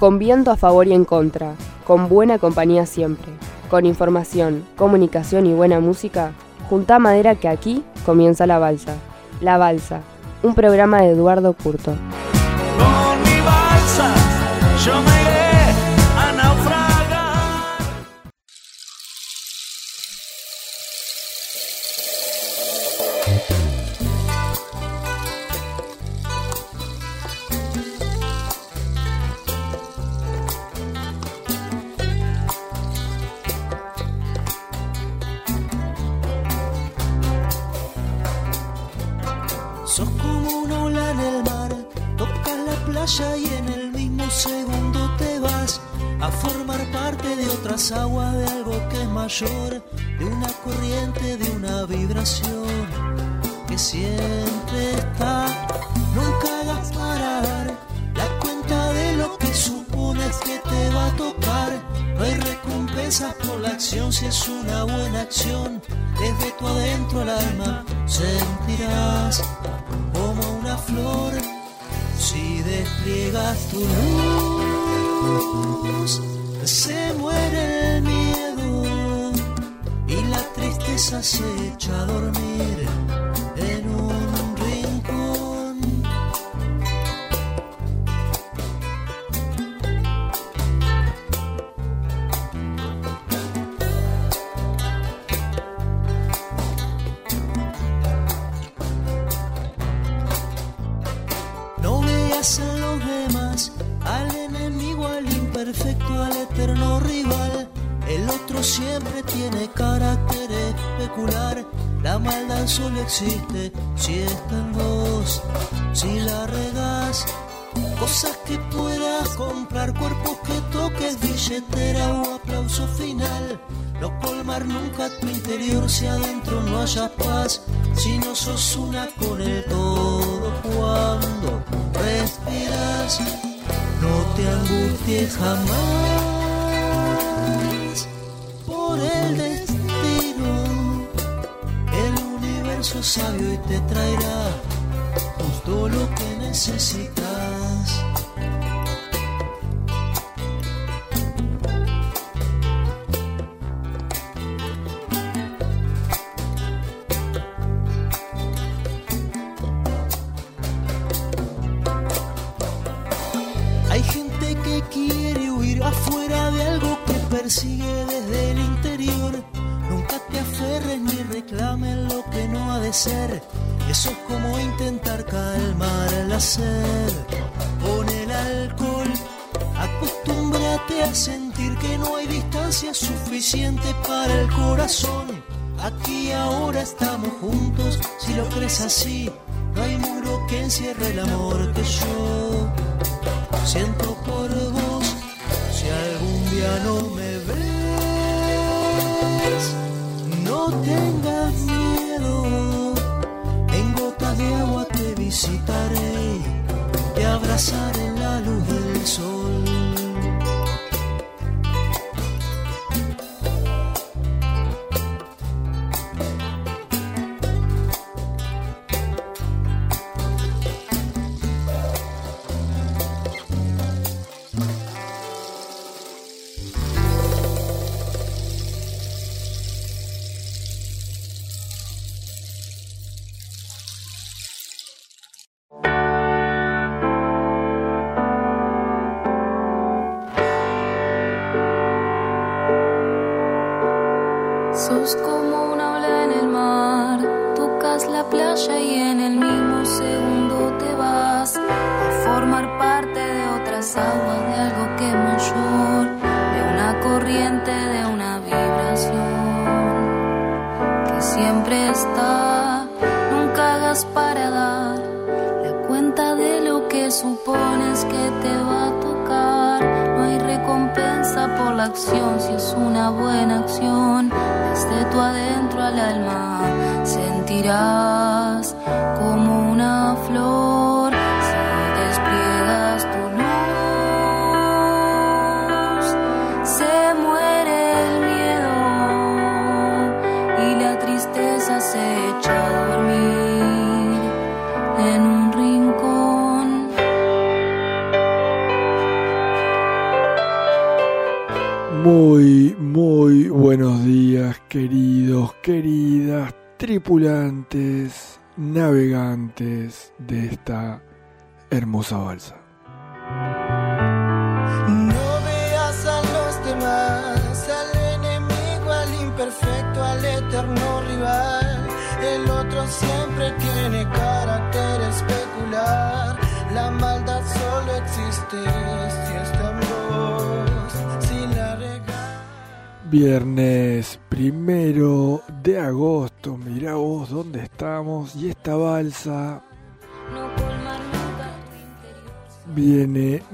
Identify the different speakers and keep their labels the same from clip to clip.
Speaker 1: Con viento a favor y en contra, con buena compañía siempre, con información, comunicación y buena música, juntá madera que aquí comienza La Balsa. La Balsa, un programa de Eduardo Curto.
Speaker 2: Con mi balsa yo me iré a naufragar.
Speaker 3: Sos como una ola en el mar, tocas la playa y en el mismo segundo te vas a formar parte de otras aguas, de algo que es mayor, de una corriente, de una vibración que siempre está. Nunca hagas parar la cuenta de lo que supones que te va a tocar. No hay recompensas por la acción si es una buena acción. Desde tu adentro al alma sentirás como una flor si despliegas tu luz. Se muere el miedo y la tristeza se echa a dormir en un rincón. No veas a los demás, al enemigo, al imperfecto, al eterno rival. El otro siempre tiene carácter especular. La maldad solo existe si está en vos. Si la regás, cosas que puedas comprar, cuerpos que toques, billetera o aplauso final. No colmar nunca tu interior si adentro no haya paz. Si no sos una con el todo cuando respiras, no te angusties jamás por el destino. El universo es sabio y te traerá justo lo que necesitas. Hay gente que quiere huir afuera de algo que persigue desde el interior. Nunca te aferres ni reclames lo que no ha de ser. Eso es como intentar calmar la sed con el alcohol. Acostúmbrate a sentir que no hay distancia suficiente para el corazón. Aquí y ahora estamos juntos, si lo crees así, no hay muro que encierre el amor que yo siento por vos. Si algún día no me ves, no tengas miedo. En gotas de agua te visitaré, te abrazaré en la luz del sol.
Speaker 4: Sos como una ola en el mar, tocas la playa y en el mismo segundo te vas a formar parte de otras aguas, de algo que es mayor, de una corriente, de una vibración que siempre está. Nunca hagas para dar la cuenta de lo que supones que te va a tocar. No hay recompensa por la acción si es una buena acción. Desde tu adentro al alma sentirás como una flor si despliegas tu luz. Se muere el miedo y la tristeza se echa a dormir en un rincón.
Speaker 5: Queridos, queridas tripulantes, navegantes de esta hermosa balsa.
Speaker 3: No veas a los demás, al enemigo, al imperfecto, al eterno rival. El otro siempre tiene carácter especular. La maldad solo existe si está en vos, si la regas.
Speaker 5: Viernes 1 de agosto, mirá vos dónde estamos, y esta balsa viene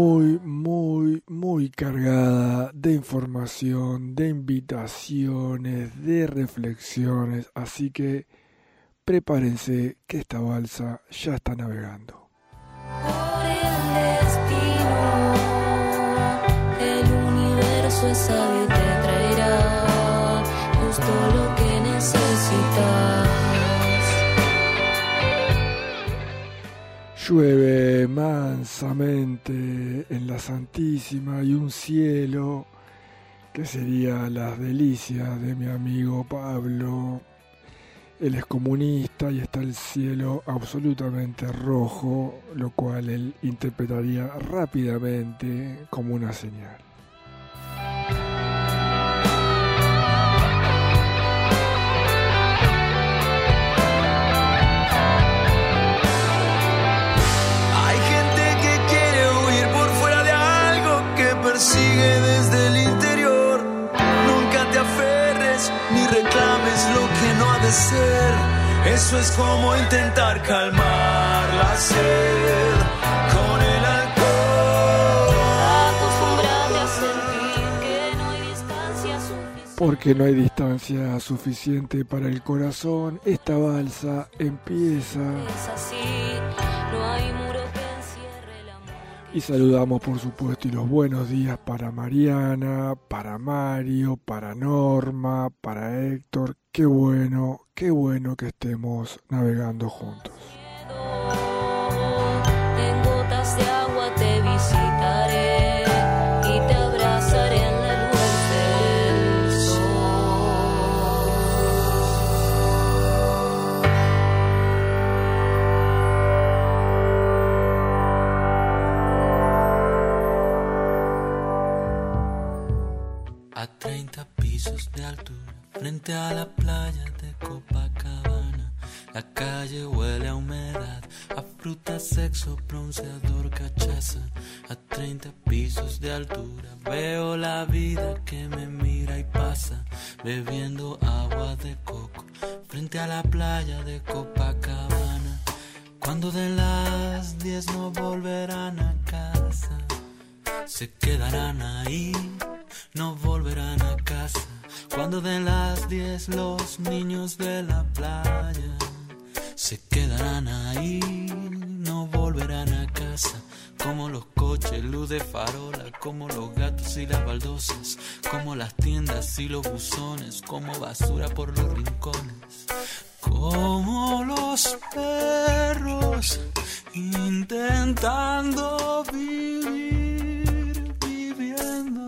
Speaker 5: muy cargada de información, de invitaciones, de reflexiones, así que prepárense que esta balsa ya está navegando.
Speaker 4: Por el destino, el universo es sabio y te traerá justo lo que necesitas.
Speaker 5: Llueve mansamente en la Santísima y un cielo que sería las delicias de mi amigo Pablo. Él es comunista y está el cielo absolutamente rojo, lo cual él interpretaría rápidamente como una señal.
Speaker 2: Hay gente que quiere huir por fuera de algo que persigue desde el interior. Nunca te aferres ni reclames lo que no ha de ser. Eso es como intentar calmar la sed con el alcohol.
Speaker 4: Acostúmbrate a sentir que no hay distancia suficiente.
Speaker 5: Porque no hay distancia suficiente para el corazón, esta balsa empieza.
Speaker 4: Es así, no hay muro que encierre el amor.
Speaker 5: Y saludamos por supuesto y los buenos días para Mariana, para Mario, para Norma, para Héctor. Qué bueno que estemos navegando juntos.
Speaker 4: En gotas de agua te visitaré y te abrazaré en la luz del sol.
Speaker 6: A 30 pisos de altura, frente a la playa de Copacabana, la calle huele a humedad, a fruta, sexo, bronceador, cachaza. A 30 pisos de altura veo la vida que me mira y pasa, bebiendo agua de coco, frente a la playa de Copacabana. Cuando de las 10 no volverán a casa, se quedarán ahí, no volverán a casa. Cuando de las 10 los niños de la playa se quedarán ahí, no volverán a casa. Como los coches, luz de farola, como los gatos y las baldosas, como las tiendas y los buzones, como basura por los rincones, como los perros intentando vivir, viviendo.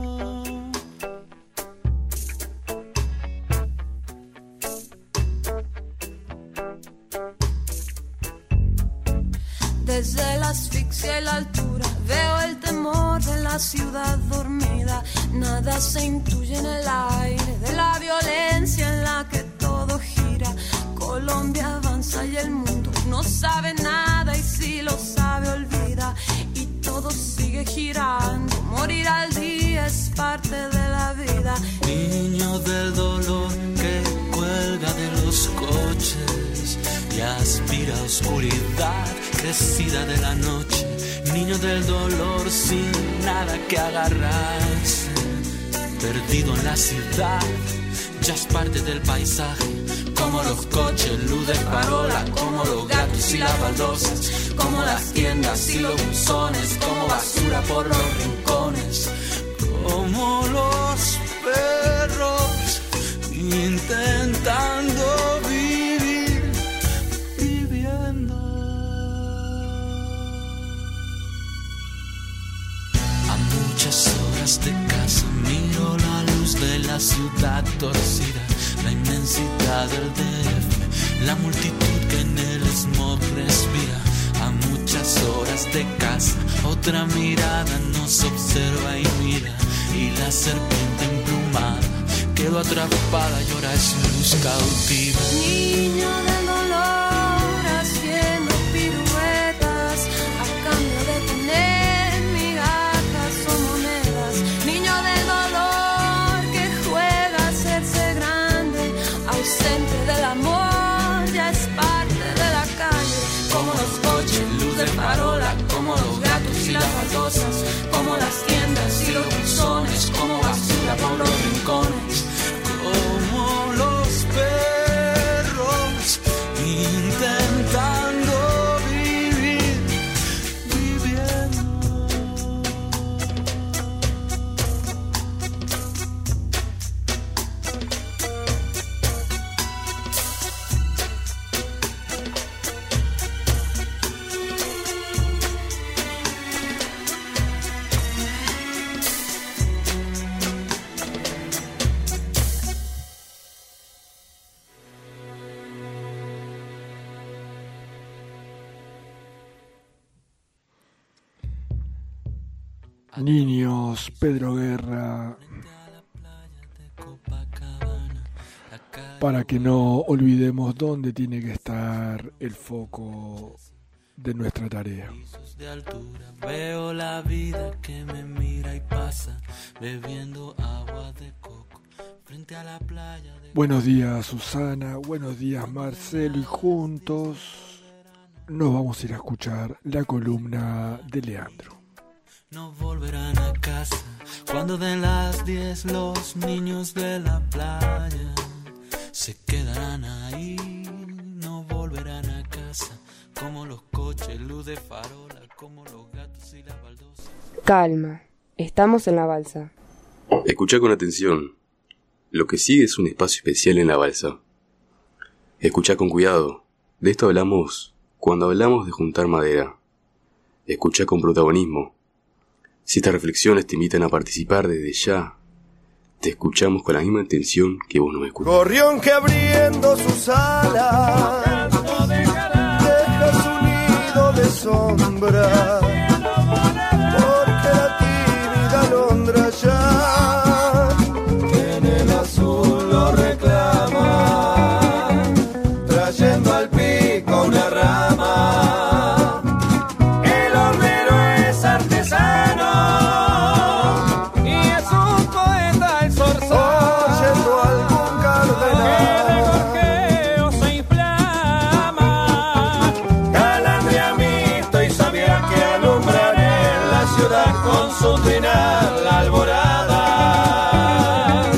Speaker 4: Desde la asfixia y la altura veo el temor de la ciudad dormida. Nada se intuye en el aire de la violencia en la que todo gira. Colombia avanza y el mundo no sabe nada, y si lo sabe olvida, y todo sigue girando. Morir al día es parte de la vida.
Speaker 6: Niño del dolor que cuelga de los coches y aspira a oscuridad crecida de la noche. Niño del dolor sin nada que agarrarse, perdido en la ciudad, ya es parte del paisaje. Como los coches, luz de farola, como los gatos y las baldosas, como las tiendas y los buzones, como basura por los rincones, como los perros intentando vivir, viviendo. A muchas horas de casa miro la luz de la ciudad torcida, ciudad del DF, la multitud que en el smog respira. A muchas horas de casa, otra mirada nos observa y mira. Y la serpiente emplumada quedó atrapada y ahora es luz cautiva.
Speaker 4: Niño del dolor haciendo piruetas a cambio de tener migajas o monedas. Niño del dolor que juega a hacerse grande, ausente del amor, ya es parte de la calle. Como los coches, luz de farola, como los gatos y las baldosas, como las tiendas y los buzones, como basura por los rincones.
Speaker 6: Como los perros intentando vivir, viviendo.
Speaker 5: Niños, Pedro Guerra, para que no olvidemos dónde tiene que estar el foco de nuestra tarea.
Speaker 6: De altura, veo la vida que me mira y pasa, bebiendo agua de coco frente a la playa de...
Speaker 5: Buenos días, Susana, buenos días, Marcelo, y juntos nos vamos a ir a escuchar la columna de Leandro.
Speaker 6: No volverán a casa cuando den las 10 los niños de la playa. Se quedarán ahí, no volverán a casa. Como los coches, luz de farola, como los gatos y las baldosas.
Speaker 1: Calma, estamos en la balsa.
Speaker 7: Escuchá con atención. Lo que sigue es un espacio especial en la balsa. Escuchá con cuidado. De esto hablamos cuando hablamos de juntar madera. Escuchá con protagonismo. Si estas reflexiones te invitan a participar desde ya, te escuchamos con la misma intención que vos nos escuchás.
Speaker 2: Gorrión que abriendo sus alas deja su nido de sombra, porque la tímida alondra ya en el azul lo reclama, trayendo al pico una rama.
Speaker 3: La alborada.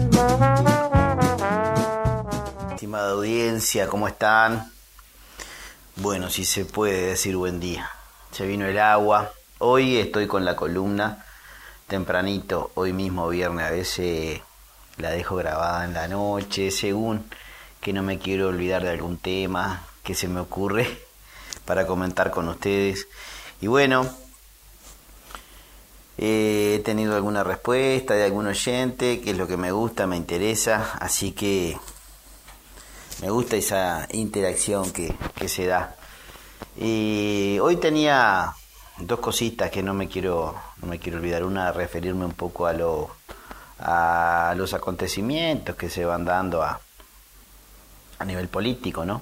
Speaker 8: Estimada audiencia, ¿cómo están? Bueno, si se puede decir buen día. Se vino el agua. Hoy estoy con la columna tempranito, hoy mismo viernes. A veces la dejo grabada en la noche, según que no me quiero olvidar de algún tema que se me ocurre para comentar con ustedes. Y bueno, he tenido alguna respuesta de algún oyente, que es lo que me gusta, me interesa, así que me gusta esa interacción que se da. Y hoy tenía dos cositas que no me quiero olvidar. Una, referirme un poco a los acontecimientos que se van dando a nivel político, ¿no?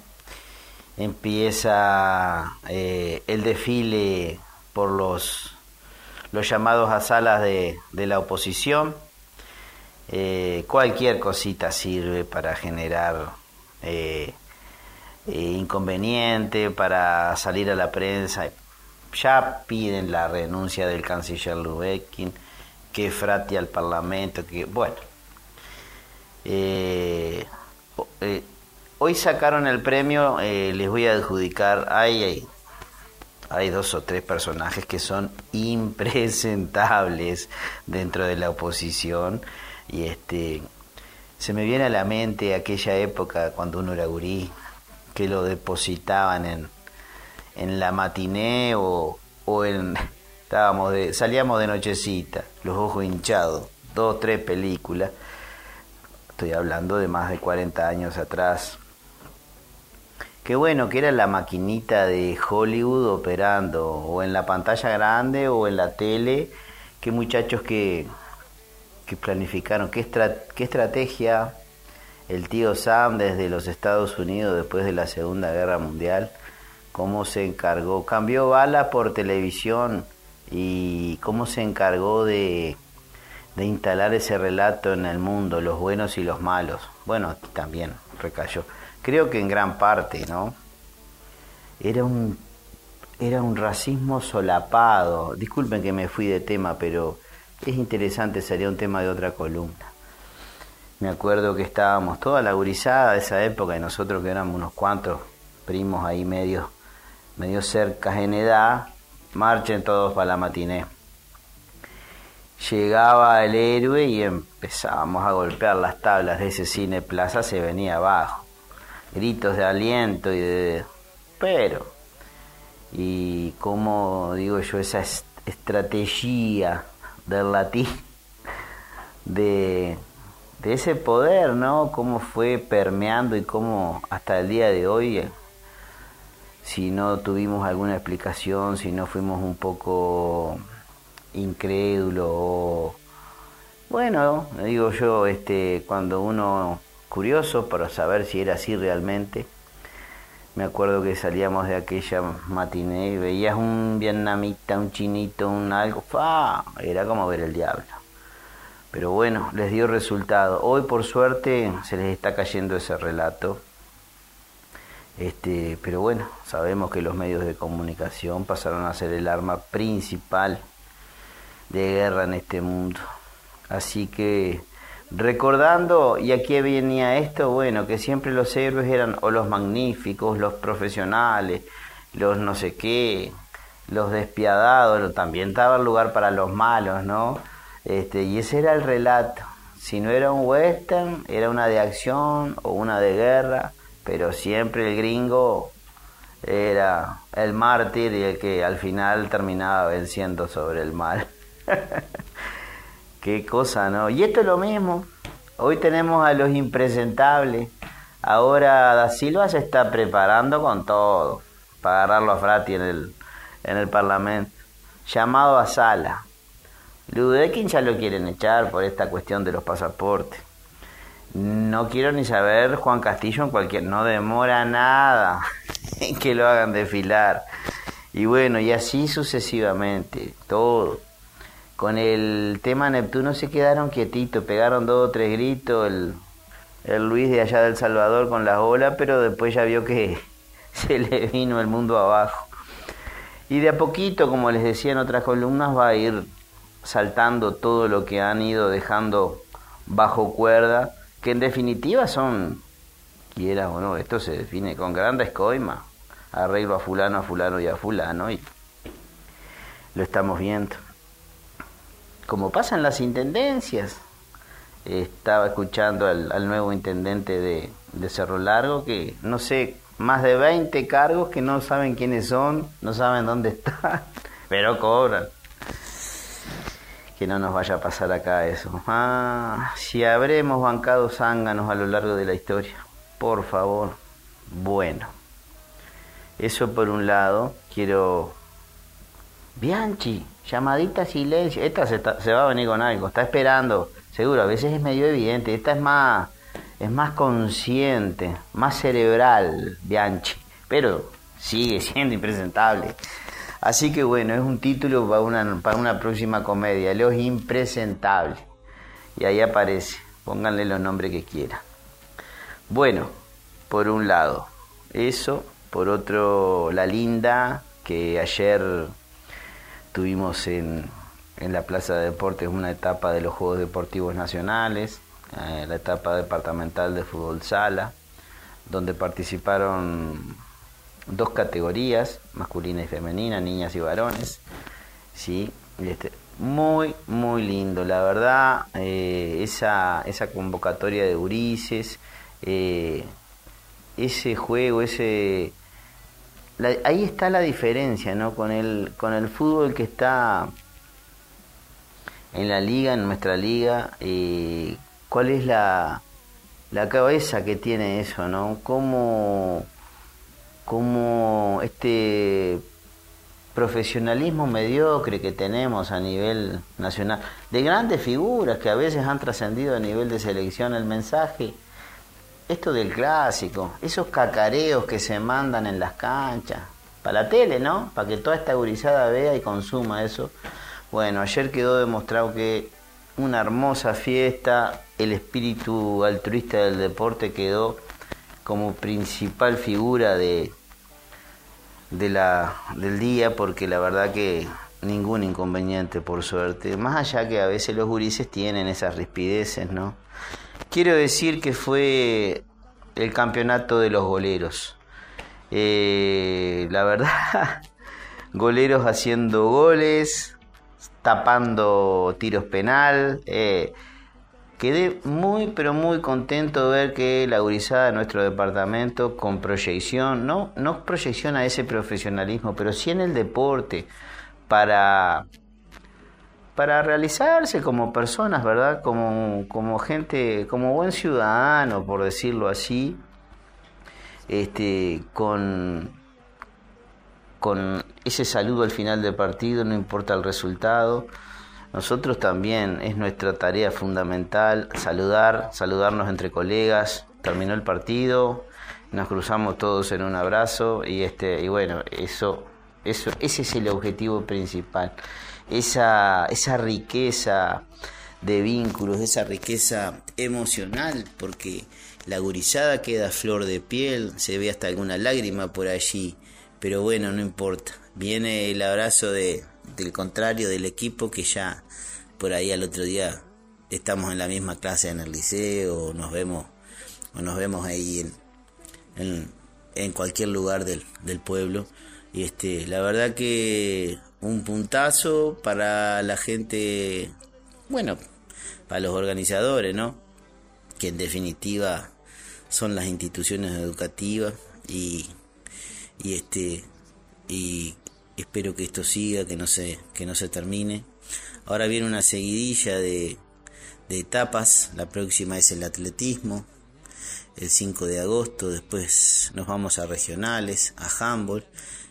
Speaker 8: Empieza el desfile por los llamados a salas de la oposición. Cualquier cosita sirve para generar inconveniente, para salir a la prensa. Ya piden la renuncia del canciller Lubeckin, que frate al Parlamento, que bueno. Hoy sacaron el premio, les voy a adjudicar, hay 2 o 3 personajes que son impresentables dentro de la oposición, y se me viene a la mente aquella época cuando uno era gurí, que lo depositaban en la matiné o salíamos de nochecita, los ojos hinchados, 2 o 3 películas, estoy hablando de más de 40 años atrás. Qué bueno que era la maquinita de Hollywood operando, o en la pantalla grande o en la tele. Qué muchachos que planificaron, qué estrategia. El tío Sam desde los Estados Unidos después de la Segunda Guerra Mundial, cómo se encargó, cambió bala por televisión, y cómo se encargó de instalar ese relato en el mundo, los buenos y los malos. Bueno, también recayó. Creo que en gran parte, ¿no? Era un racismo solapado. Disculpen que me fui de tema, pero es interesante, sería un tema de otra columna. Me acuerdo que estábamos toda la gurizada de esa época, y nosotros que éramos unos cuantos primos ahí medio cercas en edad, marchen todos para la matiné. Llegaba el héroe y empezábamos a golpear las tablas de ese cine plaza, se venía abajo. Gritos de aliento y como digo yo, esa estrategia del latín, de ese poder, ¿no? Cómo fue permeando y cómo hasta el día de hoy, si no tuvimos alguna explicación, si no fuimos un poco incrédulos, o bueno, digo yo, cuando uno curioso para saber si era así realmente. Me acuerdo que salíamos de aquella matiné y veías un vietnamita, un chinito, un algo, era como ver el diablo. Pero bueno, les dio resultado. Hoy por suerte se les está cayendo ese relato. Pero bueno, sabemos que los medios de comunicación pasaron a ser el arma principal de guerra en este mundo. Así que recordando, ¿y a qué venía esto? Bueno, que siempre los héroes eran o los magníficos, los profesionales, los no sé qué, los despiadados, también daba lugar para los malos, ¿no? Y ese era el relato. Si no era un western, era una de acción o una de guerra, pero siempre el gringo era el mártir y el que al final terminaba venciendo sobre el mal. Qué cosa, ¿no? Y esto es lo mismo. Hoy tenemos a los impresentables. Ahora Da Silva se está preparando con todo para agarrarlo a Frati en el Parlamento. Llamado a sala. Ludekin ya lo quieren echar por esta cuestión de los pasaportes. No quiero ni saber Juan Castillo no demora nada en que lo hagan desfilar. Y bueno, y así sucesivamente, todo. Con el tema Neptuno se quedaron quietitos, pegaron 2 o 3 gritos el Luis de allá del Salvador con las olas, pero después ya vio que se le vino el mundo abajo. Y de a poquito, como les decía en otras columnas, va a ir saltando todo lo que han ido dejando bajo cuerda, que en definitiva son, quieras o no, esto se define con grandes coimas, arreglo a fulano y a fulano, y lo estamos viendo. Como pasa en las intendencias. Estaba escuchando al nuevo intendente de Cerro Largo, que no sé, más de 20 cargos que no saben quiénes son, no saben dónde están, pero cobran. Que no nos vaya a pasar acá eso. Si habremos bancado zánganos a lo largo de la historia, por favor. Bueno, eso por un lado. Quiero... Bianchi, llamadita silencio. Esta se va a venir con algo, está esperando, seguro, a veces es medio evidente. Esta es más consciente, más cerebral, Bianchi, pero sigue siendo impresentable. Así que bueno, es un título para una próxima comedia, Los Impresentables. Y ahí aparece, pónganle los nombres que quieran. Bueno, por un lado, eso. Por otro, La Linda, que ayer tuvimos en la Plaza de Deportes una etapa de los Juegos Deportivos Nacionales, la etapa departamental de fútbol sala, donde participaron 2 categorías, masculina y femenina, niñas y varones. Sí, muy, muy lindo, la verdad, esa convocatoria de gurises, ese juego, ahí está la diferencia, ¿no? Con el fútbol que está en la liga, en nuestra liga, ¿cuál es la la cabeza que tiene eso, ¿no? Cómo este profesionalismo mediocre que tenemos a nivel nacional, de grandes figuras que a veces han trascendido a nivel de selección el mensaje, esto del clásico, esos cacareos que se mandan en las canchas, para la tele, ¿no? Para que toda esta gurizada vea y consuma eso. Bueno, ayer quedó demostrado que una hermosa fiesta, el espíritu altruista del deporte quedó como principal figura del día, porque la verdad que ningún inconveniente, por suerte, más allá que a veces los gurises tienen esas rispideces, ¿no? Quiero decir que fue el campeonato de los goleros. La verdad, goleros haciendo goles, tapando tiros penal. Quedé muy, pero muy contento de ver que la gurizada de nuestro departamento, con proyección, no proyección a ese profesionalismo, pero sí en el deporte, para realizarse como personas, ¿verdad? Como gente, como buen ciudadano, por decirlo así, con ese saludo al final del partido, no importa el resultado. Nosotros también es nuestra tarea fundamental saludarnos entre colegas. Terminó el partido, nos cruzamos todos en un abrazo y bueno, ese es el objetivo principal. Esa riqueza de vínculos, esa riqueza emocional, porque la gurizada queda a flor de piel, se ve hasta alguna lágrima por allí, pero bueno, no importa. Viene el abrazo del contrario, del equipo, que ya por ahí al otro día estamos en la misma clase en el liceo, o nos vemos ahí en cualquier lugar del pueblo. Y la verdad que un puntazo para la gente, bueno, para los organizadores, ¿no? Que en definitiva son las instituciones educativas y espero que esto siga, que no se termine. Ahora viene una seguidilla de etapas. La próxima es el atletismo, el 5 de agosto. Después nos vamos a regionales, a handball,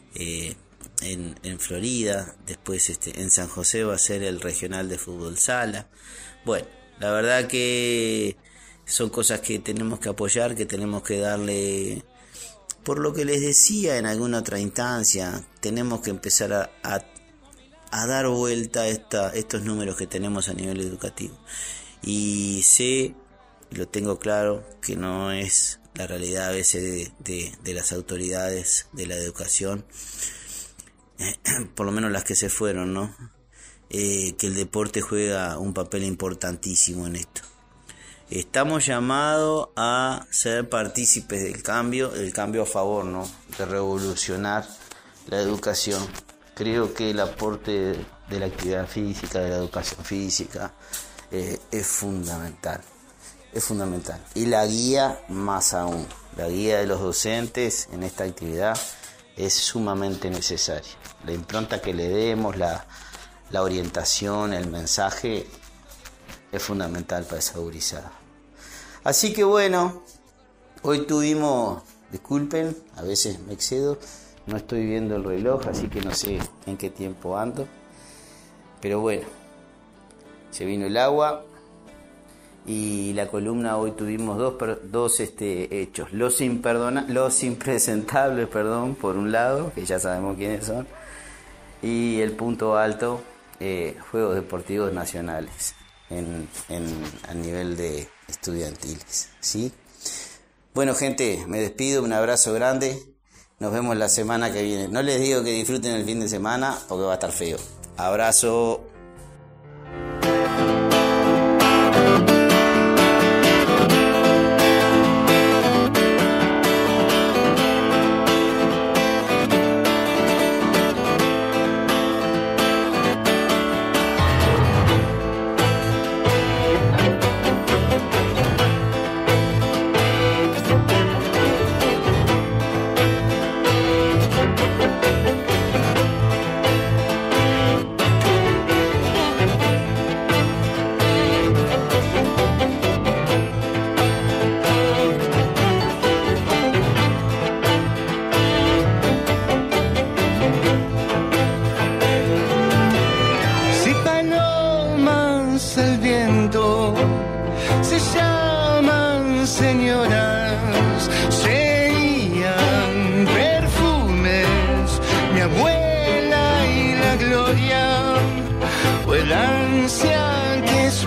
Speaker 8: en Florida. Después en San José va a ser el regional de fútbol sala. Bueno, la verdad que son cosas que tenemos que apoyar, que tenemos que darle. Por lo que les decía en alguna otra instancia, tenemos que empezar a dar vuelta a estos números que tenemos a nivel educativo. Y sé, lo tengo claro, que no es la realidad a veces de las autoridades de la educación, por lo menos las que se fueron, ¿no? Que el deporte juega un papel importantísimo en esto. Estamos llamados a ser partícipes del cambio a favor, ¿no? De revolucionar la educación. Creo que el aporte de la actividad física, de la educación física, es fundamental. Es fundamental. Y la guía más aún. La guía de los docentes en esta actividad es sumamente necesaria. La impronta que le demos, la orientación, el mensaje, es fundamental para esa gurizada. Así que bueno, hoy tuvimos, disculpen, a veces me excedo, no estoy viendo el reloj, así que no sé en qué tiempo ando, pero bueno, se vino el agua y la columna hoy tuvimos dos hechos, los impresentables, por un lado, que ya sabemos quiénes son, y el punto alto, Juegos Deportivos Nacionales a nivel de estudiantiles, ¿sí? Bueno, gente, me despido, un abrazo grande, nos vemos la semana que viene. No les digo que disfruten el fin de semana porque va a estar feo. Abrazo.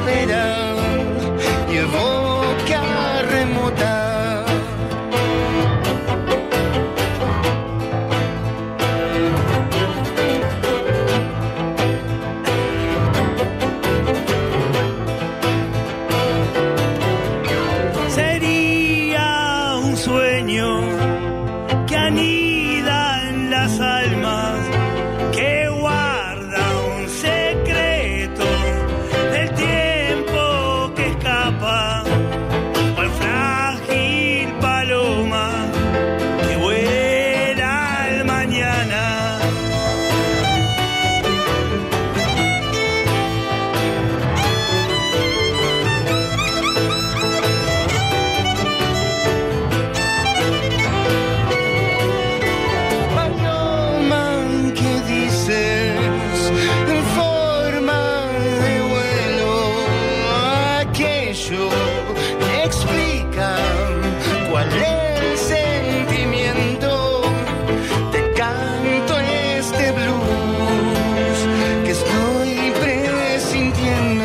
Speaker 2: primavera y evoca remota. Sería un sueño que anida en las almas, que guarda un secreto del tiempo que escapa, cual frágil paloma que vuela al mañana. Paloma, ¿qué dices en forma de vuelo? Aquello que explica cuál es el sentimiento. Te canto este blues que estoy presintiendo.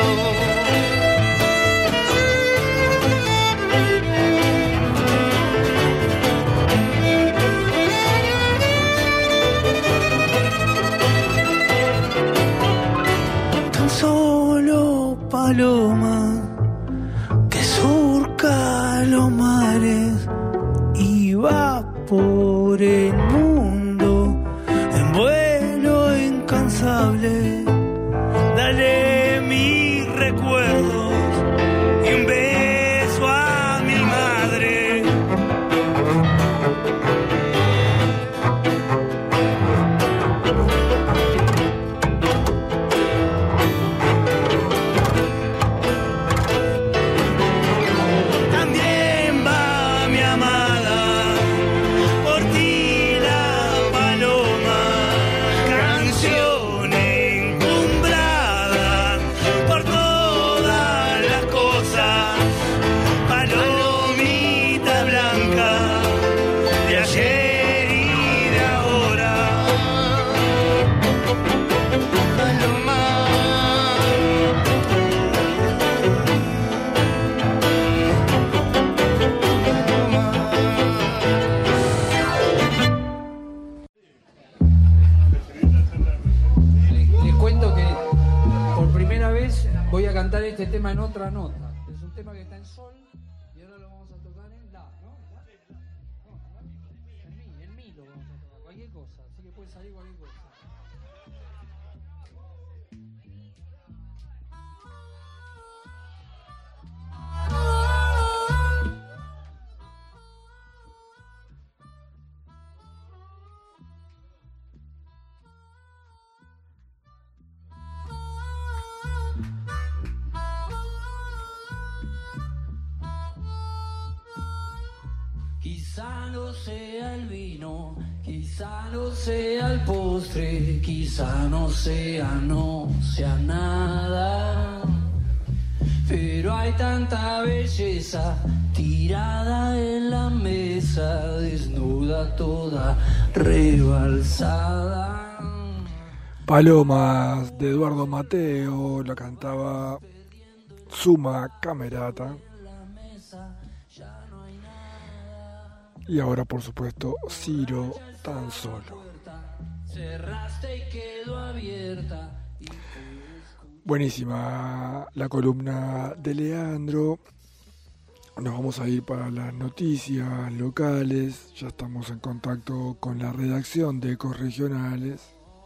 Speaker 2: Tan solo paloma que surca los mares y va por el mundo en vuelo incansable. Dale mis recuerdos y un beso a mi madre. También va mi amada, por ti la paloma, canción encumbrada por todas las cosas, palomita blanca de ayer y de ahora. Paloma.
Speaker 9: Les cuento que por primera vez voy a cantar este tema en otra nota. Es un tema que está en sol y ahora lo vamos a tocar en la, ¿no? En mi lo vamos a tocar, cualquier cosa, así que puede salir cualquier cosa.
Speaker 6: Quizá no sea el vino, quizá no sea el postre, quizá no sea nada. Pero hay tanta belleza tirada en la mesa, desnuda toda rebalsada.
Speaker 5: Palomas de Eduardo Mateo, la cantaba Suma Camerata. Y ahora, por supuesto, Ciro, Tan Solo.
Speaker 6: Cerraste y quedó abierta.
Speaker 5: Buenísima la columna de Leandro. Nos vamos a ir para las noticias locales. Ya estamos en contacto con la redacción de Ecos Regionales.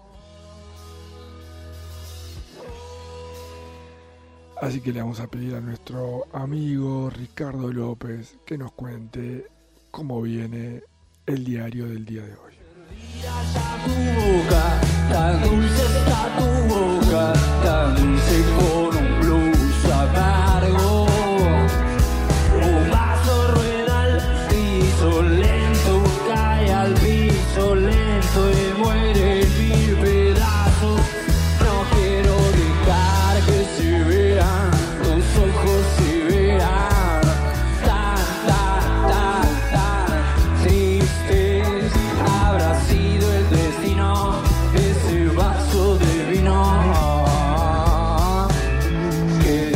Speaker 5: Así que le vamos a pedir a nuestro amigo Ricardo López que nos cuente cómo viene el diario del día de hoy.
Speaker 6: Tu boca, tan dulce está tu boca, tan dulce con un blues amargo. Un vaso rueda al piso lento, cae al piso lento y muere en mil pedazos. No quiero dejar que se vean tus ojos, se vean tan tristes. Habrá sido el destino, ese vaso de vino que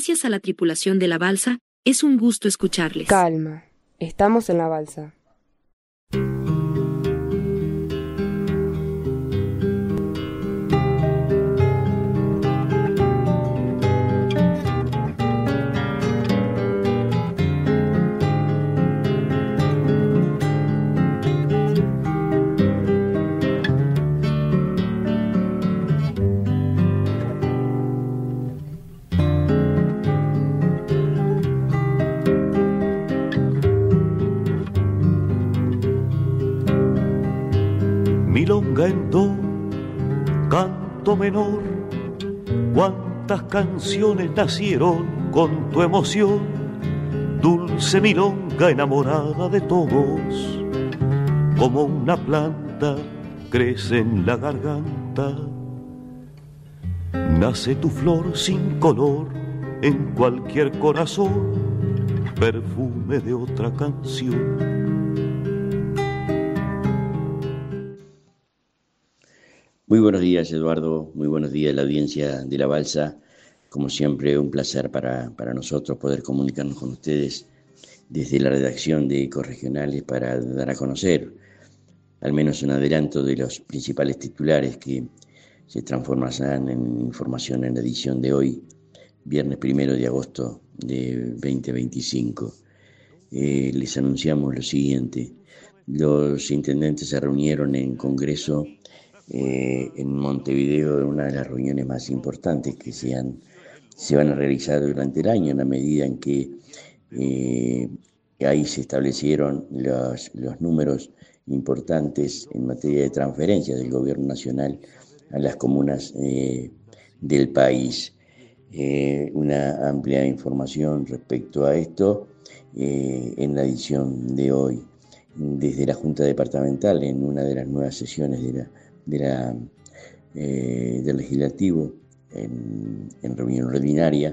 Speaker 10: Gracias a la tripulación de la balsa, es un gusto escucharles.
Speaker 1: Calma, estamos en la balsa.
Speaker 11: Milonga en do, canto menor, cuántas canciones nacieron con tu emoción, dulce milonga enamorada de todos, como una planta crece en la garganta, nace tu flor sin color en cualquier corazón, perfume de otra canción.
Speaker 12: Muy buenos días, Eduardo, muy buenos días a la audiencia de La Balsa. Como siempre, un placer para nosotros poder comunicarnos con ustedes desde la redacción de Ecos Regionales para dar a conocer al menos un adelanto de los principales titulares que se transformarán en información en la edición de hoy, viernes 1 de agosto de 2025. Les anunciamos lo siguiente: los intendentes se reunieron en Congreso en Montevideo, en una de las reuniones más importantes que se van a realizar durante el año, en la medida en que ahí se establecieron los números importantes en materia de transferencia del gobierno nacional a las comunas del país. Una amplia información respecto a esto en la edición de hoy. Desde la Junta Departamental, en una de las nuevas sesiones del Legislativo, en reunión ordinaria,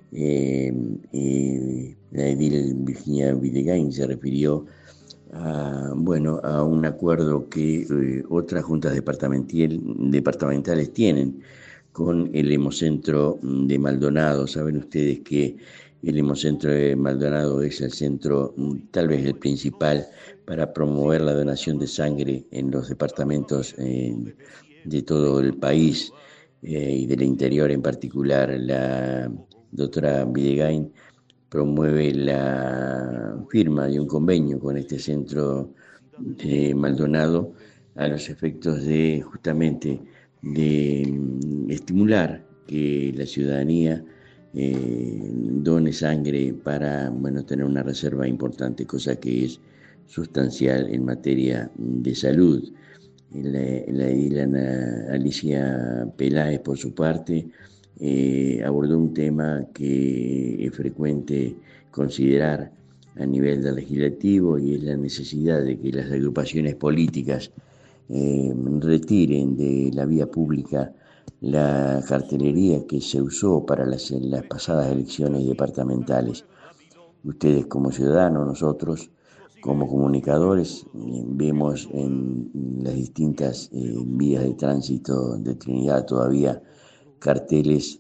Speaker 12: la edil Virginia Videgain se refirió a un acuerdo que otras juntas departamentales tienen con el Hemocentro de Maldonado. Saben ustedes que el Hemocentro de Maldonado es el centro, tal vez el principal, para promover la donación de sangre en los departamentos de todo el país y del interior en particular. La doctora Videgain promueve la firma de un convenio con este centro de Maldonado a los efectos de justamente de estimular que la ciudadanía done sangre para tener una reserva importante, cosa que es sustancial en materia de salud. La edil Alicia Peláez, por su parte, abordó un tema que es frecuente considerar a nivel del legislativo, y es la necesidad de que las agrupaciones políticas retiren de la vía pública la cartelería que se usó para las pasadas elecciones departamentales. Ustedes como ciudadanos, nosotros como comunicadores, vemos en las distintas vías de tránsito de Trinidad todavía carteles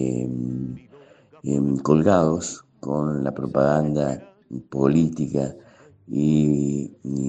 Speaker 12: colgados con la propaganda política y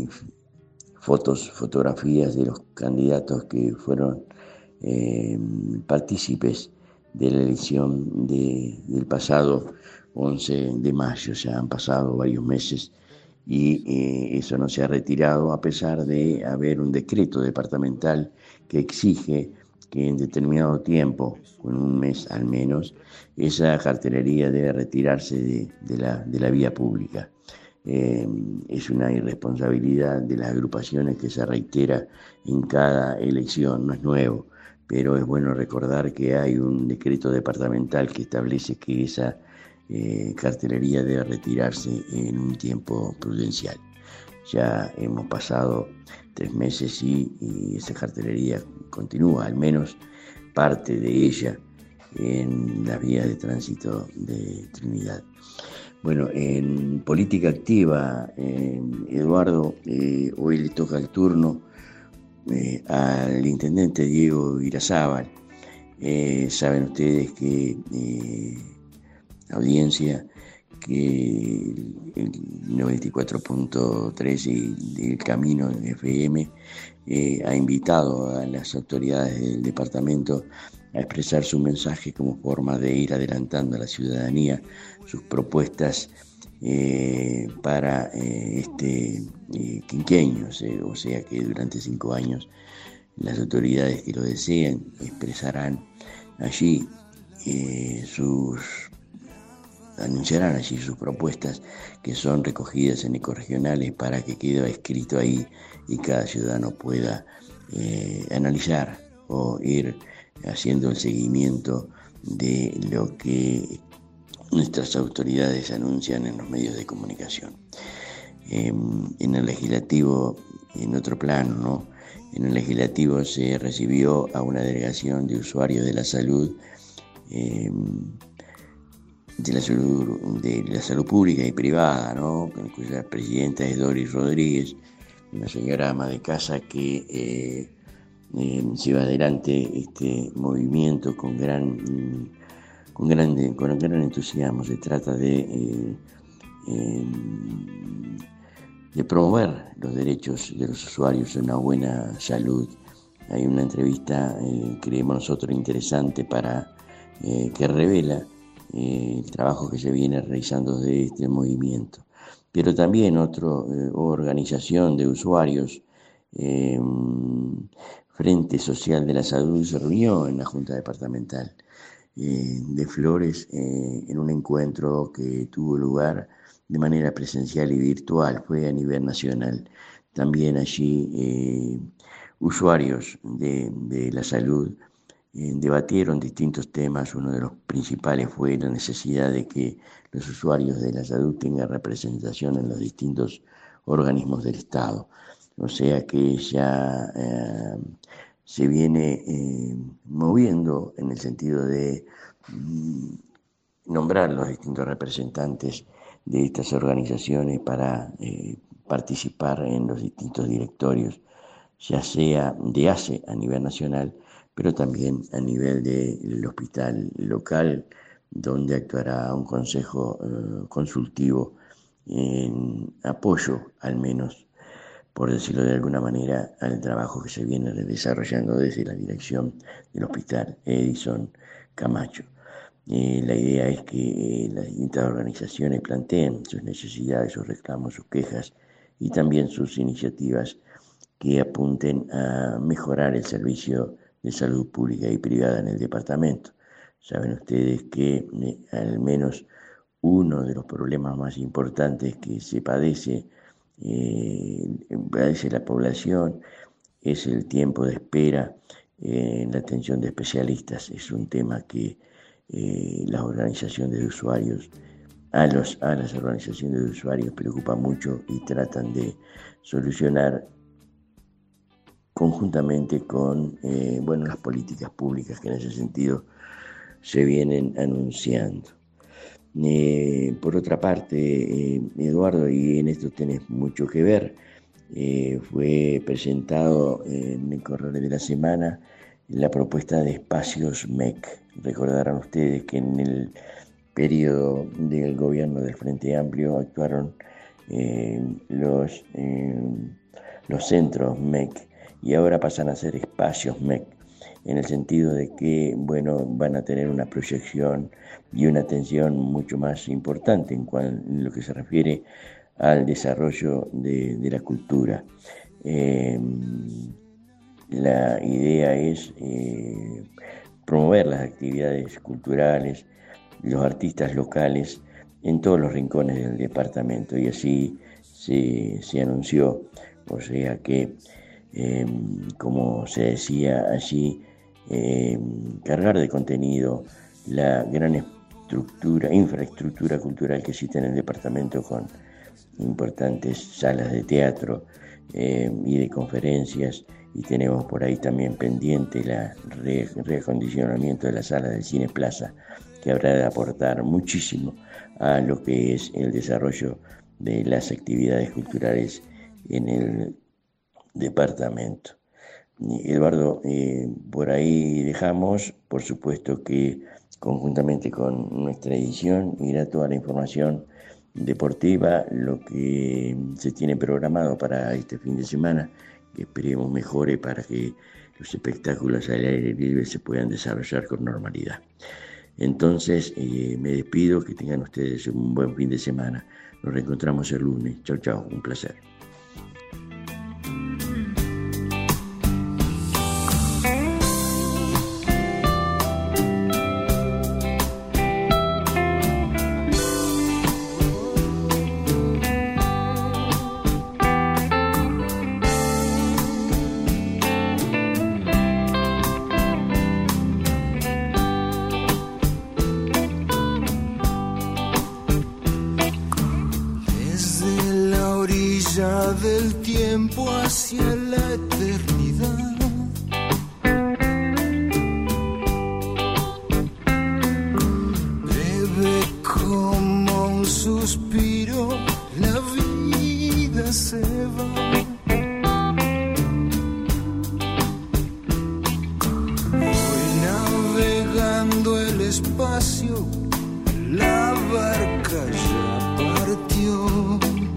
Speaker 12: fotografías de los candidatos que fueron partícipes de la elección del pasado 11 de mayo. Ya han pasado varios meses y eso no se ha retirado, a pesar de haber un decreto departamental que exige que en determinado tiempo, con un mes al menos, esa cartelería debe retirarse de la vía pública. Es una irresponsabilidad de las agrupaciones que se reitera en cada elección, no es nuevo, pero es bueno recordar que hay un decreto departamental que establece que esa cartelería debe retirarse en un tiempo prudencial. Ya hemos pasado 3 meses y esa cartelería continúa, al menos parte de ella, en la vía de tránsito de Trinidad. Bueno, en política activa, Eduardo, hoy le toca el turno al intendente Diego Irazábal. Saben ustedes que audiencia que el 94.3 y el Camino FM ha invitado a las autoridades del departamento a expresar su mensaje como forma de ir adelantando a la ciudadanía sus propuestas para este quinquenio, o sea que durante 5 años las autoridades que lo deseen expresarán allí anunciarán allí sus propuestas, que son recogidas en ecorregionales para que quede escrito ahí y cada ciudadano pueda analizar o ir haciendo el seguimiento de lo que nuestras autoridades anuncian en los medios de comunicación. En el legislativo, en otro plano, ¿no? En el legislativo se recibió a una delegación de usuarios de la salud, de la salud pública y privada, ¿no? Cuya presidenta es Doris Rodríguez, una señora ama de casa que lleva adelante este movimiento con gran entusiasmo. Se trata de promover los derechos de los usuarios en una buena salud. Hay una entrevista, creemos nosotros, interesante que revela el trabajo que se viene realizando de este movimiento. Pero también otra organización de usuarios, Frente Social de la Salud, se reunió en la Junta Departamental de Flores en un encuentro que tuvo lugar de manera presencial y virtual, fue a nivel nacional. También allí usuarios de la salud debatieron distintos temas. Uno de los principales fue la necesidad de que los usuarios de la salud tengan representación en los distintos organismos del Estado. O sea que ya se viene moviendo en el sentido de nombrar los distintos representantes de estas organizaciones para participar en los distintos directorios, ya sea de ACE a nivel nacional, pero también a nivel del hospital local, donde actuará un consejo consultivo en apoyo, al menos, por decirlo de alguna manera, al trabajo que se viene desarrollando desde la dirección del Hospital Edison Camacho. La idea es que las distintas organizaciones planteen sus necesidades, sus reclamos, sus quejas y también sus iniciativas que apunten a mejorar el servicio de salud pública y privada en el departamento. Saben ustedes que al menos uno de los problemas más importantes que se padece la población es el tiempo de espera en la atención de especialistas. Es un tema que las organizaciones de usuarios, a las organizaciones de usuarios preocupa mucho y tratan de solucionar conjuntamente con las políticas públicas que en ese sentido se vienen anunciando. Por otra parte, Eduardo, y en esto tenés mucho que ver, fue presentado en el correo de la semana la propuesta de espacios MEC. Recordarán ustedes que en el periodo del gobierno del Frente Amplio actuaron los centros MEC y ahora pasan a ser espacios MEC, en el sentido de que van a tener una proyección y una atención mucho más importante en lo que se refiere al desarrollo de la cultura. La idea es promover las actividades culturales, los artistas locales en todos los rincones del departamento, y así se anunció. O sea que, como se decía allí, cargar de contenido la gran infraestructura cultural que existe en el departamento, con importantes salas de teatro y de conferencias, y tenemos por ahí también pendiente el reacondicionamiento de la sala del Cine Plaza, que habrá de aportar muchísimo a lo que es el desarrollo de las actividades culturales en el departamento. Eduardo, por ahí dejamos. Por supuesto que conjuntamente con nuestra edición, irá toda la información deportiva, lo que se tiene programado para este fin de semana, que esperemos mejore para que los espectáculos al aire libre se puedan desarrollar con normalidad. Entonces, me despido, que tengan ustedes un buen fin de semana. Nos reencontramos el lunes. Chau, chau, un placer.
Speaker 2: Del tiempo hacia la eternidad, breve como un suspiro, la vida se va. Voy navegando el espacio, la barca ya partió.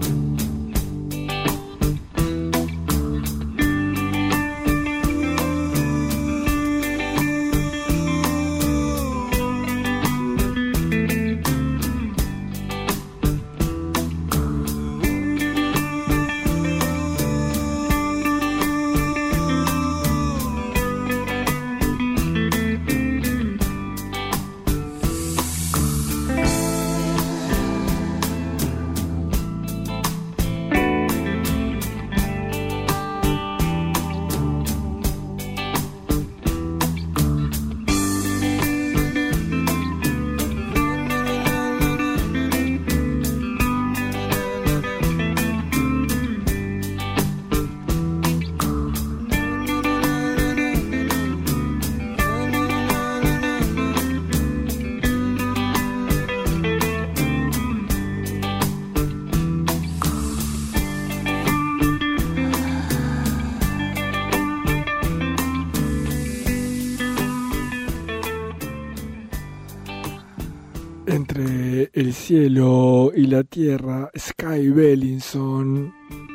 Speaker 5: Entre el cielo y la tierra, Sky Bellinson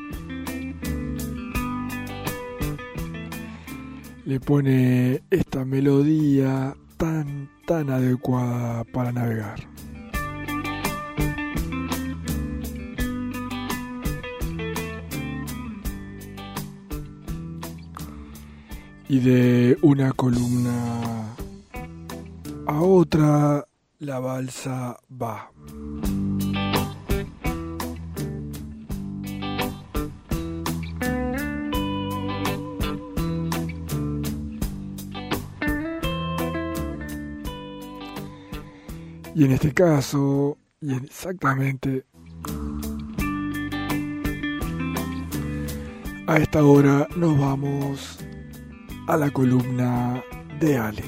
Speaker 5: le pone esta melodía tan adecuada para navegar. Y de una columna a otra, la balsa va. Y en este caso, y exactamente a esta hora, nos vamos a la columna de Ale.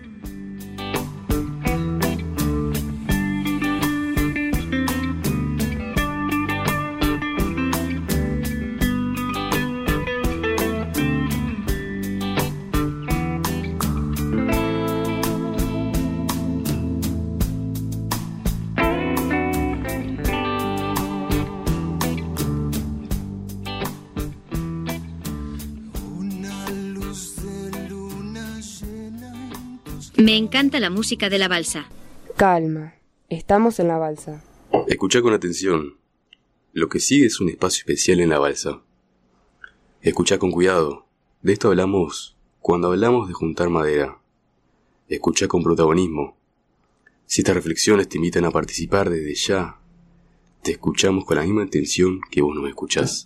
Speaker 10: Me encanta la música de la balsa.
Speaker 1: Calma, estamos en la balsa.
Speaker 7: Escucha con atención. Lo que sigue es un espacio especial en la balsa. Escucha con cuidado. De esto hablamos cuando hablamos de juntar madera. Escucha con protagonismo. Si estas reflexiones te invitan a participar desde ya, te escuchamos con la misma intención que vos nos escuchás.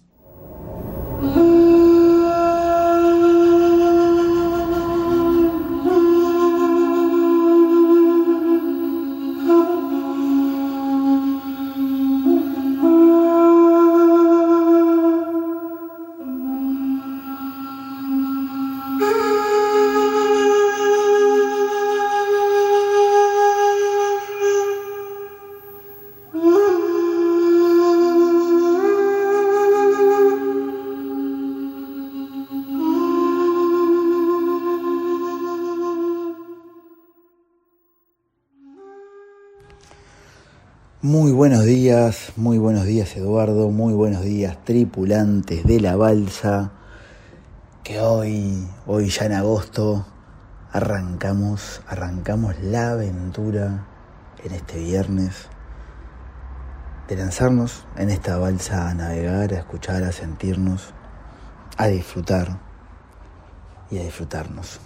Speaker 13: Muy buenos días Eduardo, muy buenos días tripulantes de la balsa, que hoy ya en agosto arrancamos la aventura en este viernes de lanzarnos en esta balsa a navegar, a escuchar, a sentirnos, a disfrutar y a disfrutarnos.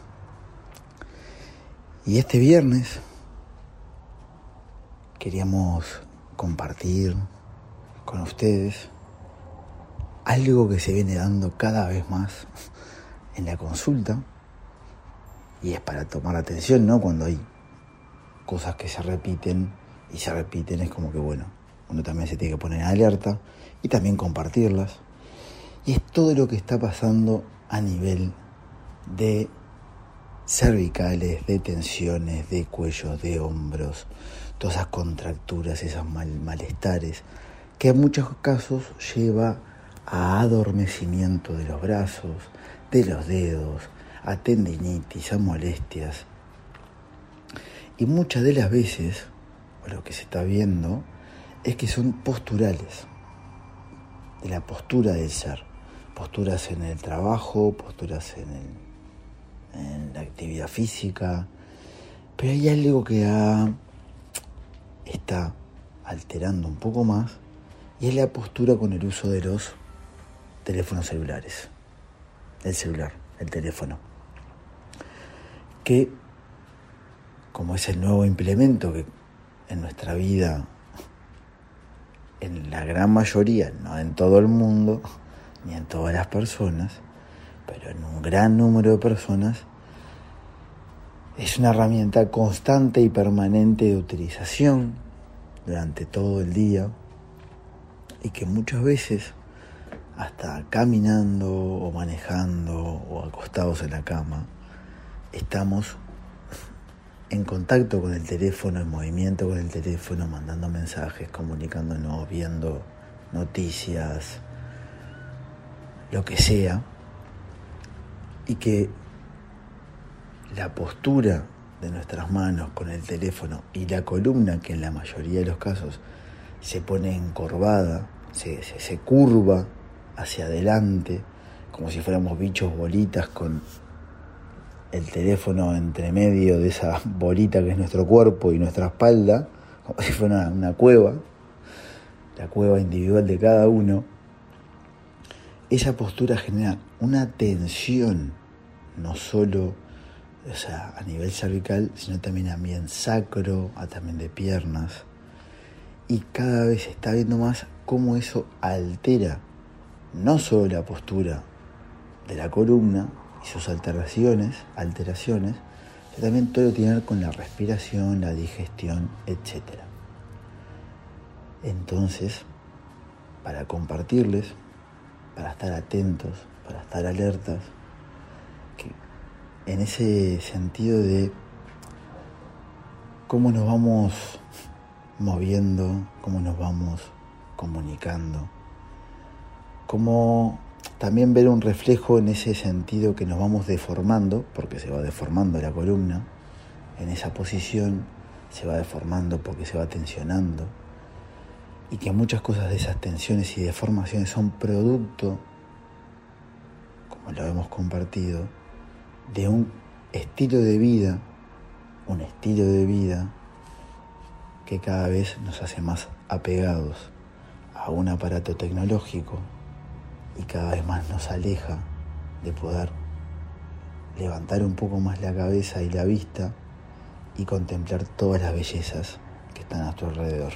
Speaker 13: Y este viernes queríamos compartir con ustedes algo que se viene dando cada vez más en la consulta, y es para tomar atención, ¿no? Cuando hay cosas que se repiten es como que bueno, uno también se tiene que poner en alerta y también compartirlas. Y es todo lo que está pasando a nivel de cervicales, de tensiones, de cuellos, de hombros, todas esas contracturas, esos malestares, que en muchos casos lleva a adormecimiento de los brazos, de los dedos, a tendinitis, a molestias. Y muchas de las veces, lo que se está viendo, es que son posturales, de la postura del ser. Posturas en el trabajo, posturas en la actividad física, pero hay algo que está alterando un poco más, y es la postura con el uso de los teléfonos celulares, el teléfono, que como es el nuevo implemento que en nuestra vida, en la gran mayoría, no en todo el mundo, ni en todas las personas, pero en un gran número de personas, es una herramienta constante y permanente de utilización durante todo el día, y que muchas veces, hasta caminando o manejando o acostados en la cama, estamos en contacto con el teléfono, en movimiento con el teléfono, mandando mensajes, comunicándonos, viendo noticias, lo que sea, y que la postura de nuestras manos con el teléfono y la columna, que en la mayoría de los casos se pone encorvada, se curva hacia adelante, como si fuéramos bichos bolitas con el teléfono entre medio de esa bolita que es nuestro cuerpo y nuestra espalda, como si fuera una cueva, la cueva individual de cada uno. Esa postura genera una tensión, no solo a nivel cervical, sino también a nivel sacro, también de piernas. Y cada vez se está viendo más cómo eso altera no solo la postura de la columna y sus alteraciones, sino también todo lo que tiene que ver con la respiración, la digestión, etc. Entonces, para compartirles, para estar atentos, para estar alertas, que en ese sentido de cómo nos vamos moviendo, cómo nos vamos comunicando, cómo también ver un reflejo en ese sentido que nos vamos deformando, porque se va deformando la columna, en esa posición se va deformando porque se va tensionando, y que muchas cosas de esas tensiones y deformaciones son producto, como lo hemos compartido, de un estilo de vida que cada vez nos hace más apegados a un aparato tecnológico y cada vez más nos aleja de poder levantar un poco más la cabeza y la vista y contemplar todas las bellezas que están a nuestro alrededor.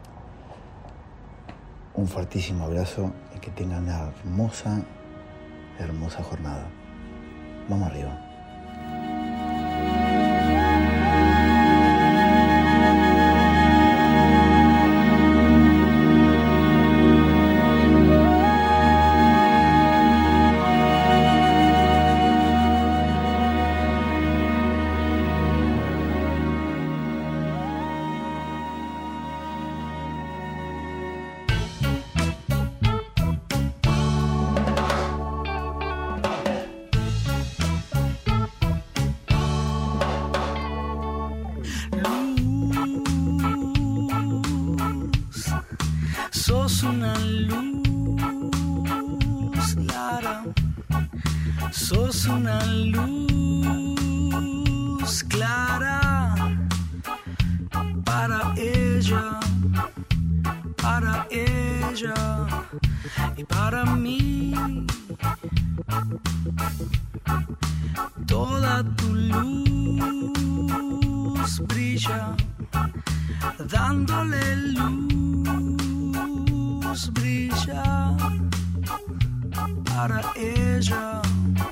Speaker 13: Un fuertísimo abrazo y que tengan una hermosa jornada. Vamos arriba.
Speaker 2: sos una luz clara para ella y para mí. Toda tu luz brilla, dándole luz, brilla para ella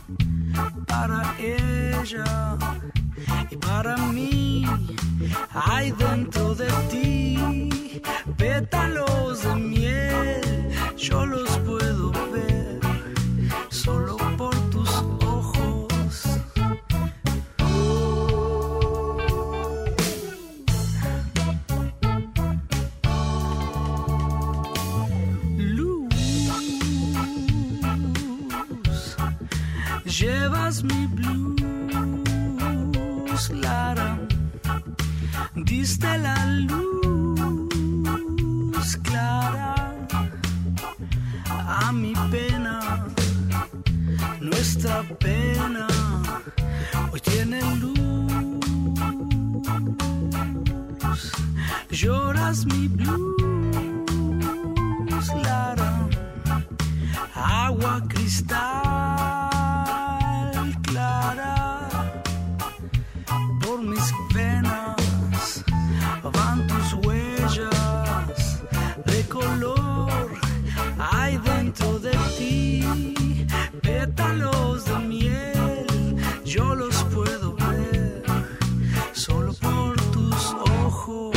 Speaker 2: y para mí. Hay dentro de ti pétalos de miel, yo los puedo ver solo por tus ojos. Luz, llevas mi blues clara, diste la luz clara a mi pena, nuestra pena hoy tiene luz. Lloras mi blues clara, agua cristal clara, por mis venas van tus huellas de color. Hay dentro de ti pétalos de miel, yo los puedo ver solo por tus ojos.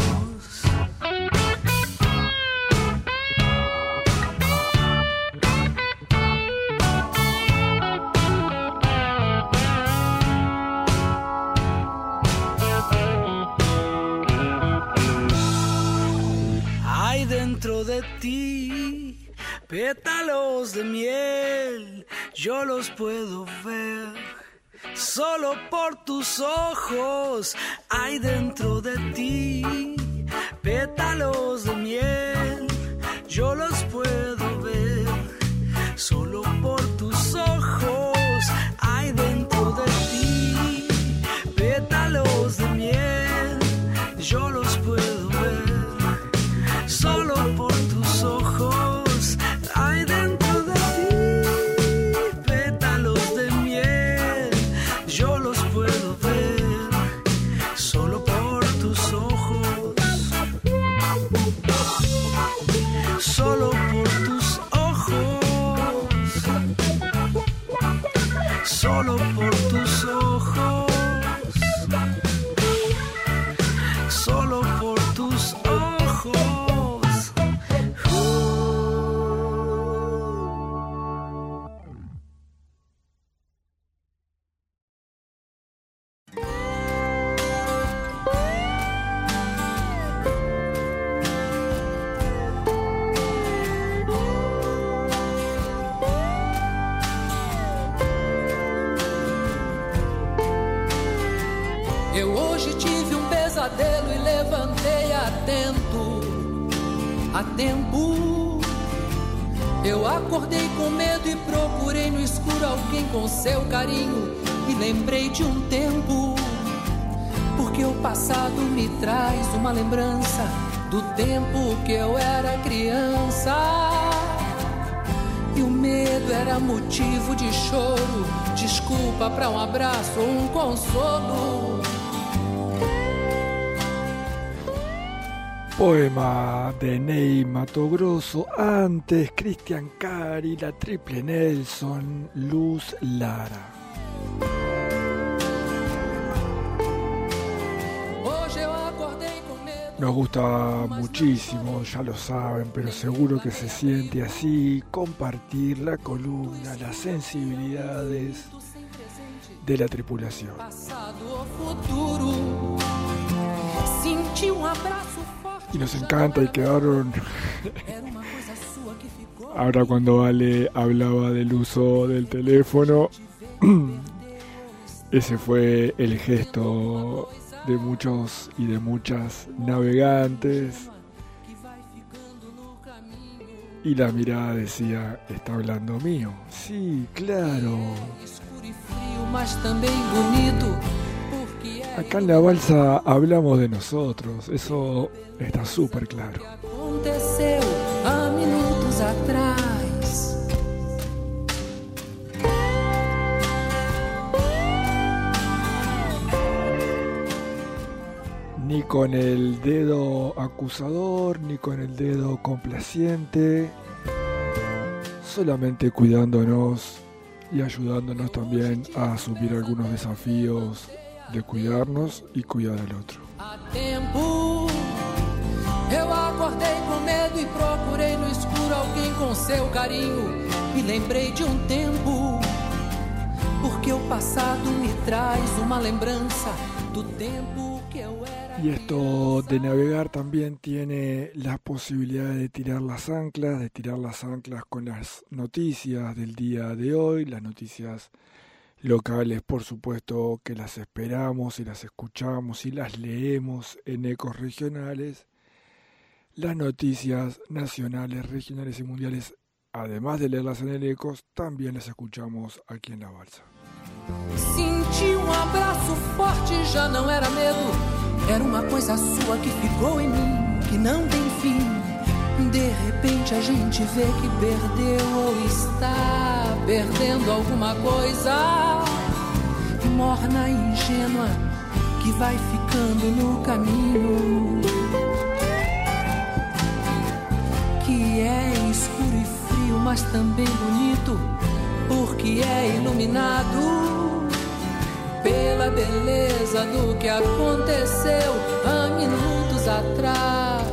Speaker 2: Hay dentro de ti pétalos de miel, yo los puedo ver solo por tus ojos. Hay dentro de ti pétalos de miel, yo los puedo ver solo por tus ojos. Hay dentro de ti pétalos de miel, yo los puedo ver solo por tus ojos. Hay dentro de ti pétalos de miel, yo los puedo ver solo por tus ojos. Solo por tus ojos. Solo por tus ojos. Solo por tus ojos.
Speaker 14: Eu hoje tive um pesadelo e levantei a tempo. Eu acordei com medo e procurei no escuro alguém com seu carinho. E lembrei de um tempo, porque o passado me traz uma lembrança do tempo que eu era criança. E o medo era motivo de choro, desculpa pra um abraço ou um consolo.
Speaker 5: Poema de Ney Matogrosso, antes Cristian Cari, la Triple Nelson, Luz Lara. Nos gusta muchísimo, ya lo saben, pero seguro que se siente así, compartir la columna, las sensibilidades de la tripulación. Y nos encanta y quedaron... Ahora cuando Ale hablaba del uso del teléfono, ese fue el gesto de muchos y de muchas navegantes. Y la mirada decía, está hablando mío. Sí, claro.
Speaker 14: mas também bonito.
Speaker 5: Acá en la balsa hablamos de nosotros, eso está súper claro.
Speaker 14: Aconteceu há minutos atrás.
Speaker 5: Ni con el dedo acusador, ni con el dedo complaciente, solamente cuidándonos y ayudándonos también a asumir algunos desafíos de cuidarnos y cuidar al otro.
Speaker 14: Há tempo eu acordei com medo e procurei no escuro alguém com seu carinho e lembrei de tempo, porque o passado me traz uma lembrança do tempo que eu era.
Speaker 5: Y esto de navegar también tiene la posibilidad de tirar las anclas con las noticias del día de hoy, las noticias locales, por supuesto que las esperamos y las escuchamos y las leemos en Ecos Regionales. Las noticias nacionales, regionales y mundiales, además de leerlas en el Ecos, también las escuchamos aquí en La Balsa.
Speaker 14: Senti abraço forte, já não era medo, era uma coisa sua que ficou em mim, que não tem fim. De repente a gente vê que perdeu ou está perdendo alguma coisa, morna e ingênua, que vai ficando no caminho, que é escuro e frio, mas também bonito, porque é iluminado pela beleza do que aconteceu há minutos atrás.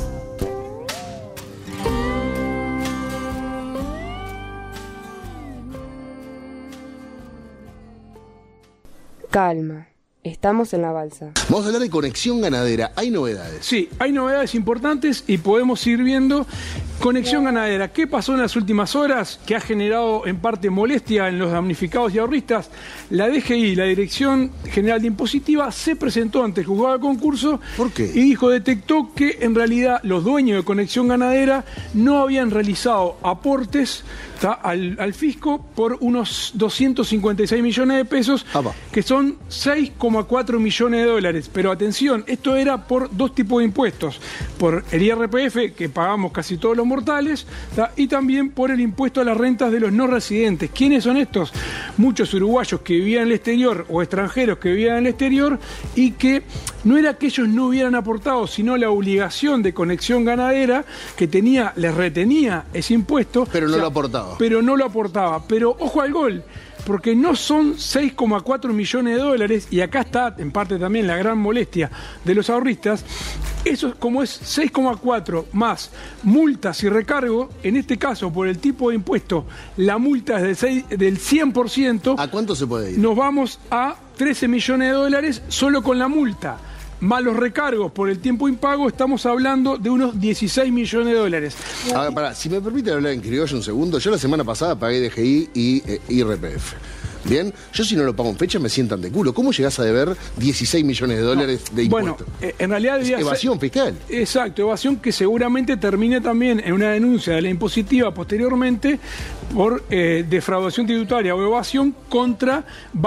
Speaker 1: Calma, estamos en La Balsa.
Speaker 15: Vamos a hablar de Conexión Ganadera. ¿Hay novedades?
Speaker 16: Sí, hay novedades importantes y podemos ir viendo. Conexión Ganadera, ¿qué pasó en las últimas horas que ha generado en parte molestia en los damnificados y ahorristas? La DGI, la Dirección General de Impositiva, se presentó ante el juzgado de concurso.
Speaker 15: ¿Por qué?
Speaker 16: Y detectó que en realidad los dueños de Conexión Ganadera no habían realizado aportes al fisco por unos 256 millones de pesos, que son 6,4 millones de dólares. Pero atención, esto era por dos tipos de impuestos: por el IRPF, que pagamos casi todos los mortales, y también por el impuesto a las rentas de los no residentes. ¿Quiénes son estos? Muchos uruguayos que vivían en el exterior o extranjeros que vivían en el exterior, y que no era que ellos no hubieran aportado, sino la obligación de Conexión Ganadera, que les retenía ese impuesto.
Speaker 15: Pero no lo aportaba.
Speaker 16: Pero no lo aportaba. Pero ojo al gol, porque no son 6,4 millones de dólares, y acá está en parte también la gran molestia de los ahorristas. Eso, como es 6,4 más multas y recargo, en este caso por el tipo de impuesto, la multa es del 100%.
Speaker 15: ¿A cuánto se puede ir?
Speaker 16: Nos vamos a 13 millones de dólares solo con la multa. Más los recargos por el tiempo impago, estamos hablando de unos 16 millones de dólares.
Speaker 15: A ver, pará, si me permite hablar en criollo un segundo, yo la semana pasada pagué DGI y IRPF. Bien, yo si no lo pago en fecha me sientan de culo. ¿Cómo llegás a deber 16 millones de dólares de impuestos?
Speaker 16: Bueno, en realidad
Speaker 15: es evasión fiscal.
Speaker 16: Exacto, evasión que seguramente termine también en una denuncia de la impositiva posteriormente por defraudación tributaria o evasión contra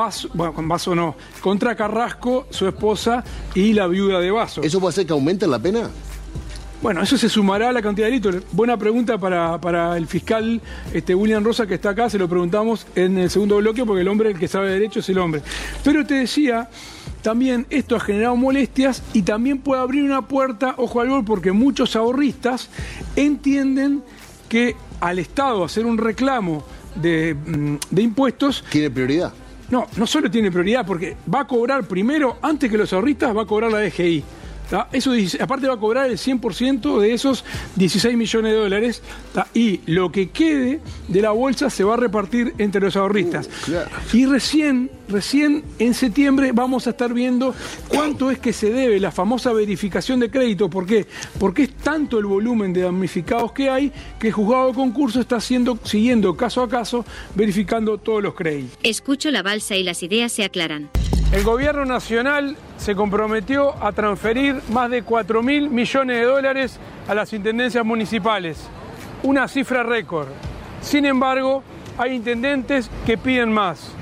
Speaker 16: contra Carrasco, su esposa y la viuda de Basso.
Speaker 15: ¿Eso puede hacer que aumente la pena?
Speaker 16: Bueno, eso se sumará a la cantidad de delitos. Buena pregunta para el fiscal William Rosa, que está acá. Se lo preguntamos en el segundo bloque, porque el que sabe de derecho es el hombre. Pero te decía, también esto ha generado molestias y también puede abrir una puerta, ojo al gol, porque muchos ahorristas entienden que al Estado hacer un reclamo de impuestos...
Speaker 15: ¿Tiene prioridad?
Speaker 16: No solo tiene prioridad, porque va a cobrar primero, antes que los ahorristas, va a cobrar la DGI. Eso, aparte, va a cobrar el 100% de esos 16 millones de dólares, y lo que quede de la bolsa se va a repartir entre los ahorristas.
Speaker 15: Claro.
Speaker 16: Y recién en septiembre vamos a estar viendo cuánto es que se debe la famosa verificación de crédito. ¿Por qué? Porque es tanto el volumen de damnificados que hay, que el juzgado de concurso está siguiendo caso a caso, verificando todos los créditos.
Speaker 10: Escucho La Balsa y las ideas se aclaran.
Speaker 16: El gobierno nacional se comprometió a transferir más de 4.000 millones de dólares a las intendencias municipales, una cifra récord. Sin embargo, hay intendentes que piden más.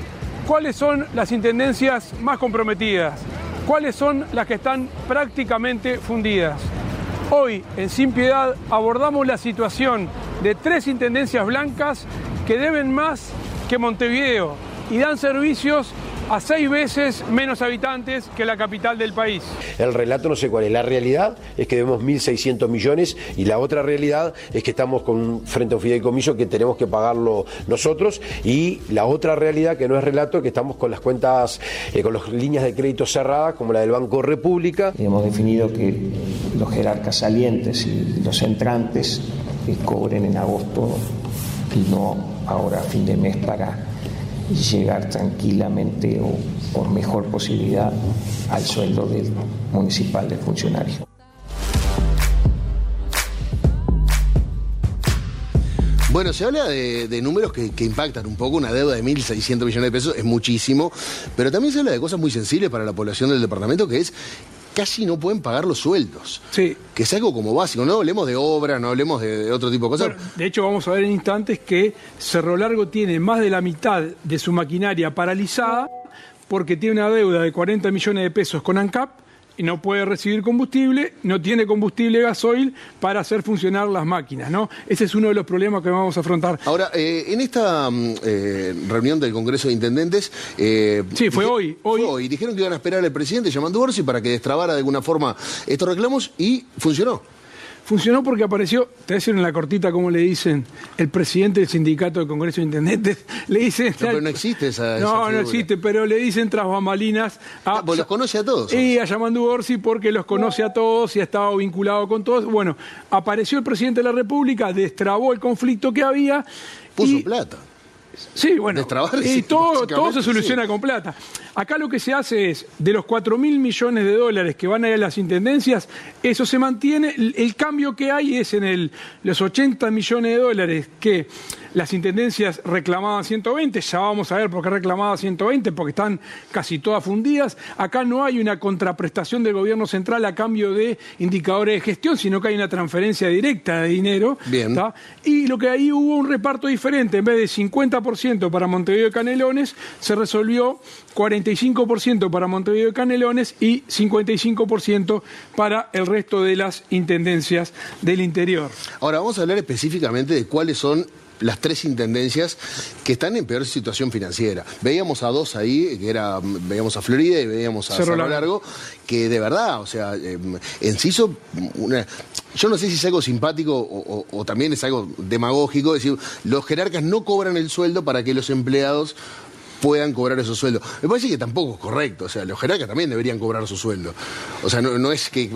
Speaker 16: ¿Cuáles son las intendencias más comprometidas? ¿Cuáles son las que están prácticamente fundidas? Hoy, en Sin Piedad, abordamos la situación de 3 intendencias blancas que deben más que Montevideo y dan servicios a 6 veces menos habitantes que la capital del país.
Speaker 17: El relato no sé cuál es. La realidad es que debemos 1.600 millones y la otra realidad es que estamos frente a un fideicomiso que tenemos que pagarlo nosotros, y la otra realidad que no es relato es que estamos con las cuentas, con las líneas de crédito cerradas como la del Banco República.
Speaker 18: Hemos definido que los jerarcas salientes y los entrantes cobren en agosto y no ahora a fin de mes, para llegar tranquilamente o por mejor posibilidad al sueldo del municipal del funcionario.
Speaker 15: Bueno, se habla de números que impactan un poco. Una deuda de 1.600 millones de pesos es muchísimo, pero también se habla de cosas muy sensibles para la población del departamento, que es casi no pueden pagar los sueldos.
Speaker 16: Sí.
Speaker 15: Que es algo como básico. No hablemos de obra, no hablemos de otro tipo de cosas.
Speaker 16: Bueno, de hecho, vamos a ver en instantes que Cerro Largo tiene más de la mitad de su maquinaria paralizada porque tiene una deuda de 40 millones de pesos con ANCAP y no puede recibir combustible, no tiene combustible gasoil para hacer funcionar las máquinas, ¿no? Ese es uno de los problemas que vamos a afrontar.
Speaker 15: Ahora, en esta reunión del Congreso de Intendentes...
Speaker 16: sí, fue hoy.
Speaker 15: Dijeron que iban a esperar al presidente Yamandu Orsi para que destrabara de alguna forma estos reclamos, y funcionó.
Speaker 16: Funcionó porque apareció, te voy a decir en la cortita cómo le dicen, el presidente del sindicato del Congreso de Intendentes, le dicen...
Speaker 15: No, pero no existe esa
Speaker 16: No,
Speaker 15: figura.
Speaker 16: no existe, pero le dicen tras bambalinas...
Speaker 15: Pues los conoce a todos.
Speaker 16: Y a Yamandu Orsi porque los conoce a todos y ha estado vinculado con todos. Bueno, apareció el presidente de la República, destrabó el conflicto que había...
Speaker 15: Puso plata.
Speaker 16: Sí, bueno, y todo se soluciona
Speaker 15: sí.
Speaker 16: con plata. Acá lo que se hace es, de los 4.000 millones de dólares que van a ir a las intendencias, eso se mantiene. El cambio que hay es en los 80 millones de dólares que las intendencias reclamaban 120, ya vamos a ver por qué reclamaban 120, porque están casi todas fundidas. Acá no hay una contraprestación del gobierno central a cambio de indicadores de gestión, sino que hay una transferencia directa de dinero.
Speaker 15: Bien.
Speaker 16: ¿Tá? Y lo que ahí hubo un reparto diferente, en vez de 50% para Montevideo y Canelones, se resolvió 45% para Montevideo y Canelones y 55% para el resto de las intendencias del interior.
Speaker 15: Ahora vamos a hablar específicamente de cuáles son las 3 intendencias que están en peor situación financiera. Veíamos a 2 ahí, veíamos a Florida y veíamos a Cerro Largo, que de verdad, o sea, Enciso, yo no sé si es algo simpático o también es algo demagógico, es decir, los jerarcas no cobran el sueldo para que los empleados puedan cobrar esos sueldos. Me parece que tampoco es correcto, o sea, los jerarcas también deberían cobrar su sueldo. O sea, no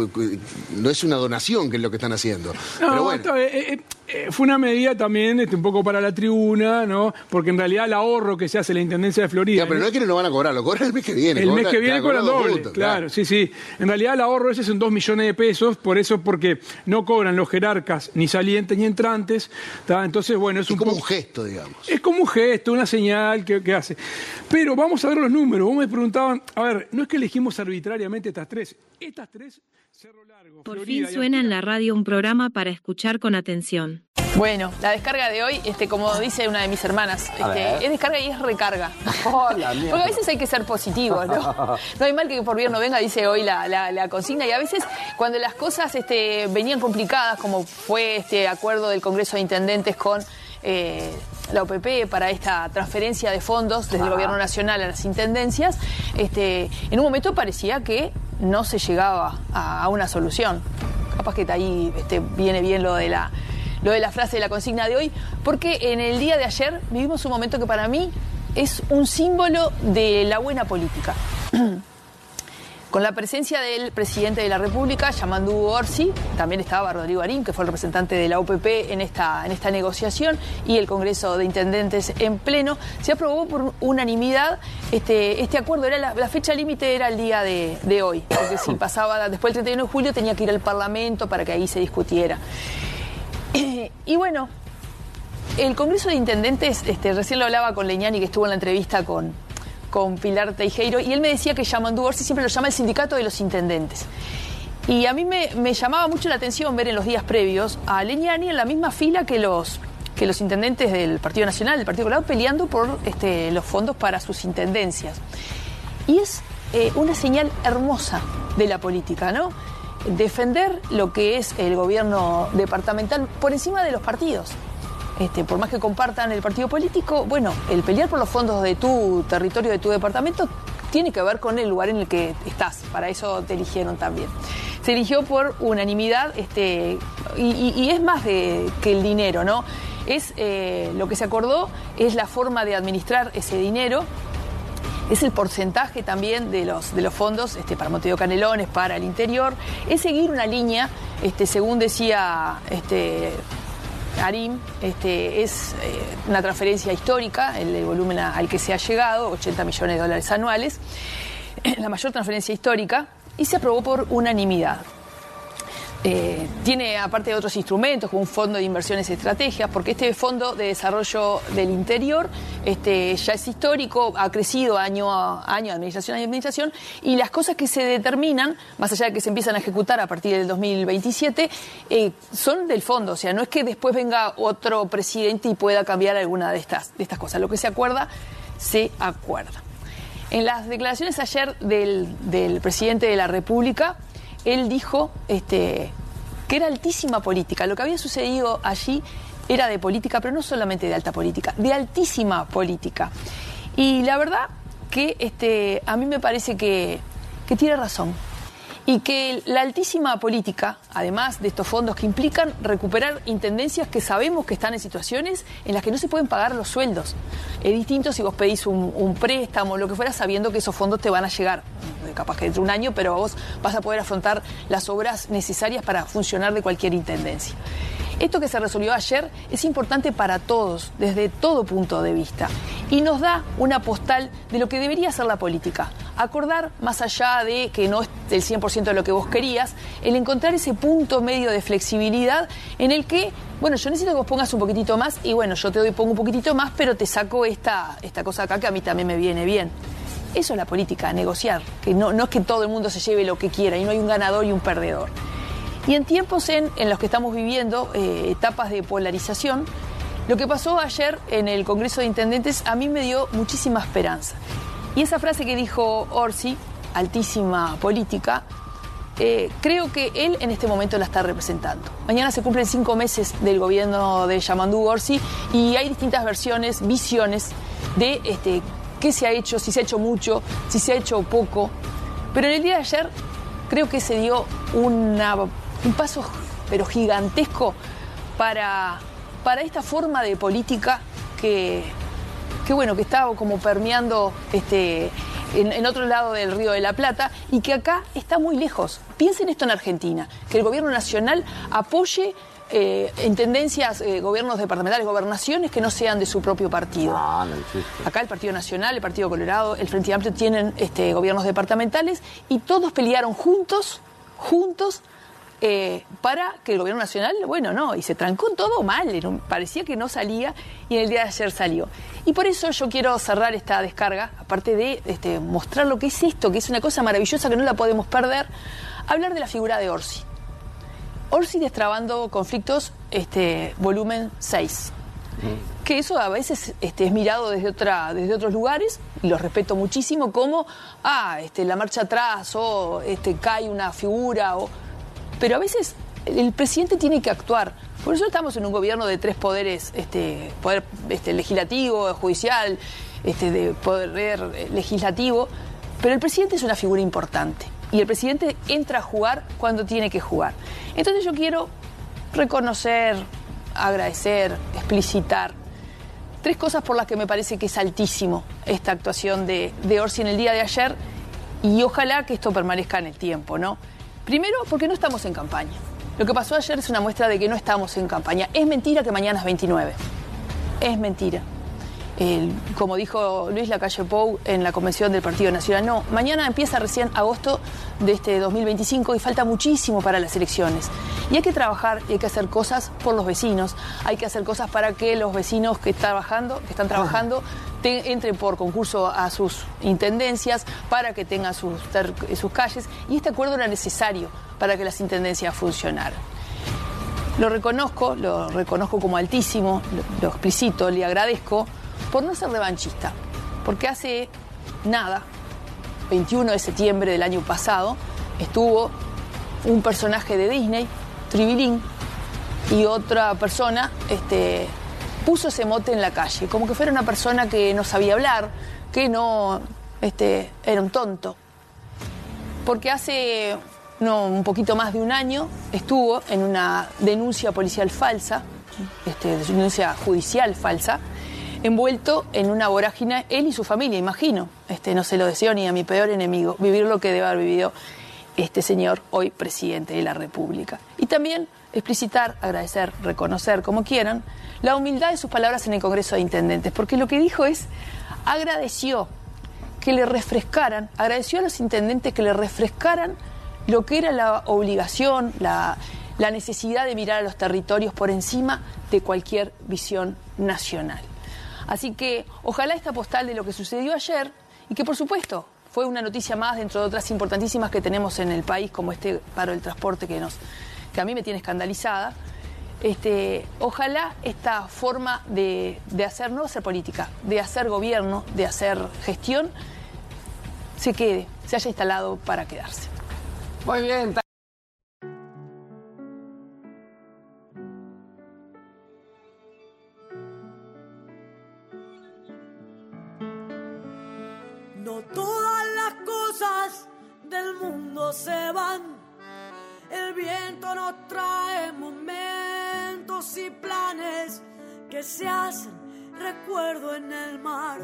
Speaker 15: es una donación que es lo que están haciendo.
Speaker 16: No,
Speaker 15: pero bueno.
Speaker 16: Fue una medida también un poco para la tribuna, ¿no? Porque en realidad el ahorro que se hace en la Intendencia de Florida...
Speaker 15: pero no es que no lo van a cobrar, lo cobran el mes que viene.
Speaker 16: El mes que viene cobran doble, claro, sí. En realidad el ahorro ese son 2 millones de pesos, por eso porque no cobran los jerarcas ni salientes ni entrantes, ¿tá? Entonces, bueno, es
Speaker 15: como un gesto, digamos.
Speaker 16: Es como un gesto, una señal que hace. Pero vamos a ver los números. Vos me preguntaban, a ver, no es que elegimos arbitrariamente estas 3. Estas 3, Cerro Largo,
Speaker 10: Por
Speaker 16: Florida
Speaker 10: fin suena en la radio un programa para escuchar con atención.
Speaker 19: Bueno, la descarga de hoy, como dice una de mis hermanas, es descarga y es recarga. Porque a veces hay que ser positivos, ¿no? No hay mal que por bien no venga, dice hoy la consigna. Y a veces cuando las cosas venían complicadas, como fue este acuerdo del Congreso de Intendentes con la OPP para esta transferencia de fondos desde el Gobierno Nacional a las intendencias, en un momento parecía que no se llegaba a una solución. Capaz que ahí viene bien lo de la frase de la consigna de hoy, porque en el día de ayer vivimos un momento que para mí es un símbolo de la buena política. Con la presencia del presidente de la República, Yamandu Orsi, también estaba Rodrigo Arim, que fue el representante de la OPP en esta negociación, y el Congreso de Intendentes en pleno, se aprobó por unanimidad este acuerdo. La fecha límite era el día de hoy, porque si pasaba después del 31 de julio tenía que ir al Parlamento para que ahí se discutiera. Y bueno, el Congreso de Intendentes, recién lo hablaba con Leñani, que estuvo en la entrevista con Pilar Teijeiro, y él me decía que Yamandu Orsi siempre lo llama el sindicato de los intendentes. Y a mí me llamaba mucho la atención ver en los días previos a Leñani en la misma fila que los que los intendentes del Partido Nacional, del Partido Colorado, peleando por los fondos para sus intendencias. Y es una señal hermosa de la política, ¿no? Defender lo que es el gobierno departamental por encima de los partidos. Por más que compartan el partido político, bueno, el pelear por los fondos de tu territorio, de tu departamento, tiene que ver con el lugar en el que estás. Para eso te eligieron también. Se eligió por unanimidad, y es más que el dinero, ¿no? Es lo que se acordó, es la forma de administrar ese dinero, es el porcentaje también de los fondos para Montevideo Canelones, para el interior, es seguir una línea, según decía Arim, es una transferencia histórica, el volumen al que se ha llegado, $80 millones anuales, la mayor transferencia histórica, y se aprobó por unanimidad. Tiene, aparte de otros instrumentos, como un fondo de inversiones y estrategias, porque este fondo de desarrollo del interior ya es histórico, ha crecido año a año, administración, y las cosas que se determinan, más allá de que se empiezan a ejecutar a partir del 2027, son del fondo. O sea, no es que después venga otro presidente y pueda cambiar alguna de estas cosas. Lo que se acuerda, se acuerda. En las declaraciones ayer del presidente de la República, él dijo que era altísima política. Lo que había sucedido allí era de política, pero no solamente de alta política, de altísima política. Y la verdad que a mí me parece que tiene razón. Y que la altísima política, además de estos fondos que implican recuperar intendencias que sabemos que están en situaciones en las que no se pueden pagar los sueldos. Es distinto si vos pedís un préstamo o lo que fuera, sabiendo que esos fondos te van a llegar, capaz que dentro de un año, pero vos vas a poder afrontar las obras necesarias para funcionar de cualquier intendencia. Esto que se resolvió ayer es importante para todos, desde todo punto de vista, y nos da una postal de lo que debería ser la política. Acordar, más allá de que no es el 100% de lo que vos querías, el encontrar ese punto medio de flexibilidad en el que, bueno, yo necesito que vos pongas un poquitito más, y bueno, yo pongo un poquitito más, pero te saco esta cosa acá que a mí también me viene bien. Eso es la política, negociar, que no es que todo el mundo se lleve lo que quiera y no hay un ganador y un perdedor. Y en tiempos en los que estamos viviendo etapas de polarización, lo que pasó ayer en el Congreso de Intendentes a mí me dio muchísima esperanza. Y esa frase que dijo Orsi, altísima política, creo que él en este momento la está representando. Mañana se cumplen 5 meses del gobierno de Yamandú Orsi y hay distintas versiones, visiones de qué se ha hecho, si se ha hecho mucho, si se ha hecho poco. Pero en el día de ayer creo que se dio un paso, pero gigantesco, para esta forma de política que está como permeando en otro lado del Río de la Plata y que acá está muy lejos. Piensen esto en Argentina, que el gobierno nacional apoye intendencias, gobiernos departamentales, gobernaciones que no sean de su propio partido.
Speaker 8: No existe.
Speaker 19: Acá el Partido Nacional, el Partido Colorado, el Frente Amplio tienen gobiernos departamentales y todos pelearon juntos, para que el gobierno nacional, y se trancó todo mal, parecía que no salía y en el día de ayer salió. Y por eso yo quiero cerrar esta descarga, aparte de mostrar lo que es esto, que es una cosa maravillosa que no la podemos perder, hablar de la figura de Orsi. Orsi destrabando conflictos, volumen 6. Que eso a veces es mirado desde otros lugares, y lo respeto muchísimo, como la marcha atrás, o cae una figura, pero a veces el presidente tiene que actuar. Por eso estamos en un gobierno de 3 poderes, poder legislativo, judicial, de poder legislativo, pero el presidente es una figura importante y el presidente entra a jugar cuando tiene que jugar. Entonces yo quiero reconocer, agradecer, explicitar 3 cosas por las que me parece que es altísimo esta actuación de Orsi en el día de ayer, y ojalá que esto permanezca en el tiempo, ¿no? Primero, porque no estamos en campaña. Lo que pasó ayer es una muestra de que no estamos en campaña. Es mentira que mañana es 29. Es mentira. Como dijo Luis Lacalle Pou en la convención del Partido Nacional, no, mañana empieza recién agosto de 2025 y falta muchísimo para las elecciones. Y hay que trabajar y hay que hacer cosas por los vecinos, hay que hacer cosas para que los vecinos que están trabajando entren por concurso a sus intendencias, para que tengan sus calles, y este acuerdo era necesario para que las intendencias funcionaran. Lo reconozco como altísimo, lo explicito, le agradezco por no ser revanchista, porque hace nada, 21 de septiembre del año pasado, estuvo un personaje de Disney, Tribilín, y otra persona puso ese mote en la calle, como que fuera una persona que no sabía hablar, que no era un tonto. Porque hace un poquito más de un año estuvo en una denuncia policial falsa, denuncia judicial falsa, envuelto en una vorágine, él y su familia, imagino. No se lo deseo ni a mi peor enemigo, vivir lo que debe haber vivido este señor, hoy presidente de la República. Y también explicitar, agradecer, reconocer, como quieran, la humildad de sus palabras en el Congreso de Intendentes, porque lo que dijo es, agradeció que le refrescaran, agradeció a los intendentes que le refrescaran lo que era la obligación, la necesidad de mirar a los territorios por encima de cualquier visión nacional. Así que ojalá esta postal de lo que sucedió ayer, y que por supuesto fue una noticia más dentro de otras importantísimas que tenemos en el país, como este paro del transporte que a mí me tiene escandalizada, ojalá esta forma de hacer, no hacer política, de hacer gobierno, de hacer gestión, se haya instalado para quedarse.
Speaker 20: Muy bien.
Speaker 21: No todas las cosas del mundo se van. El viento nos trae momentos y planes que se hacen recuerdo en el mar.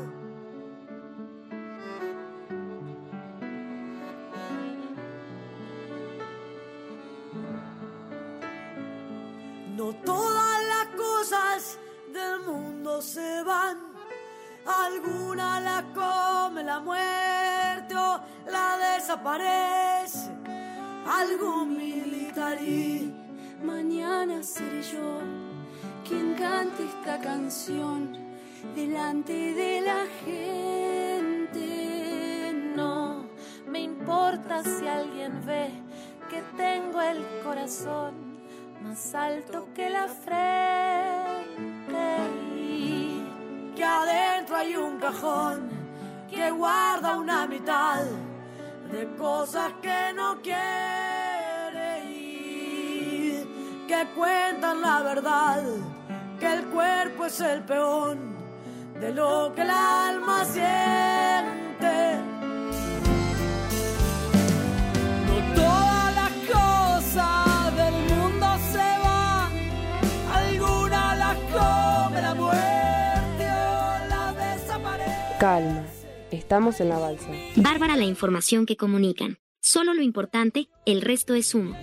Speaker 21: No todas las cosas del mundo se van. Alguna la come la muerte o la desaparece algún militar y
Speaker 22: mañana seré yo quien cante esta canción delante de la gente. No me importa si alguien ve que tengo el corazón más alto que la frente y
Speaker 21: que adentro hay un cajón que guarda una mitad de cosas que no quiere ir, que cuentan la verdad, que el cuerpo es el peón de lo que el alma siente. No todas las cosas del mundo se van, algunas las come la muerte o la desaparece.
Speaker 1: Calma, estamos en la balsa.
Speaker 10: Bárbara la información que comunican. Solo lo importante, el resto es humo.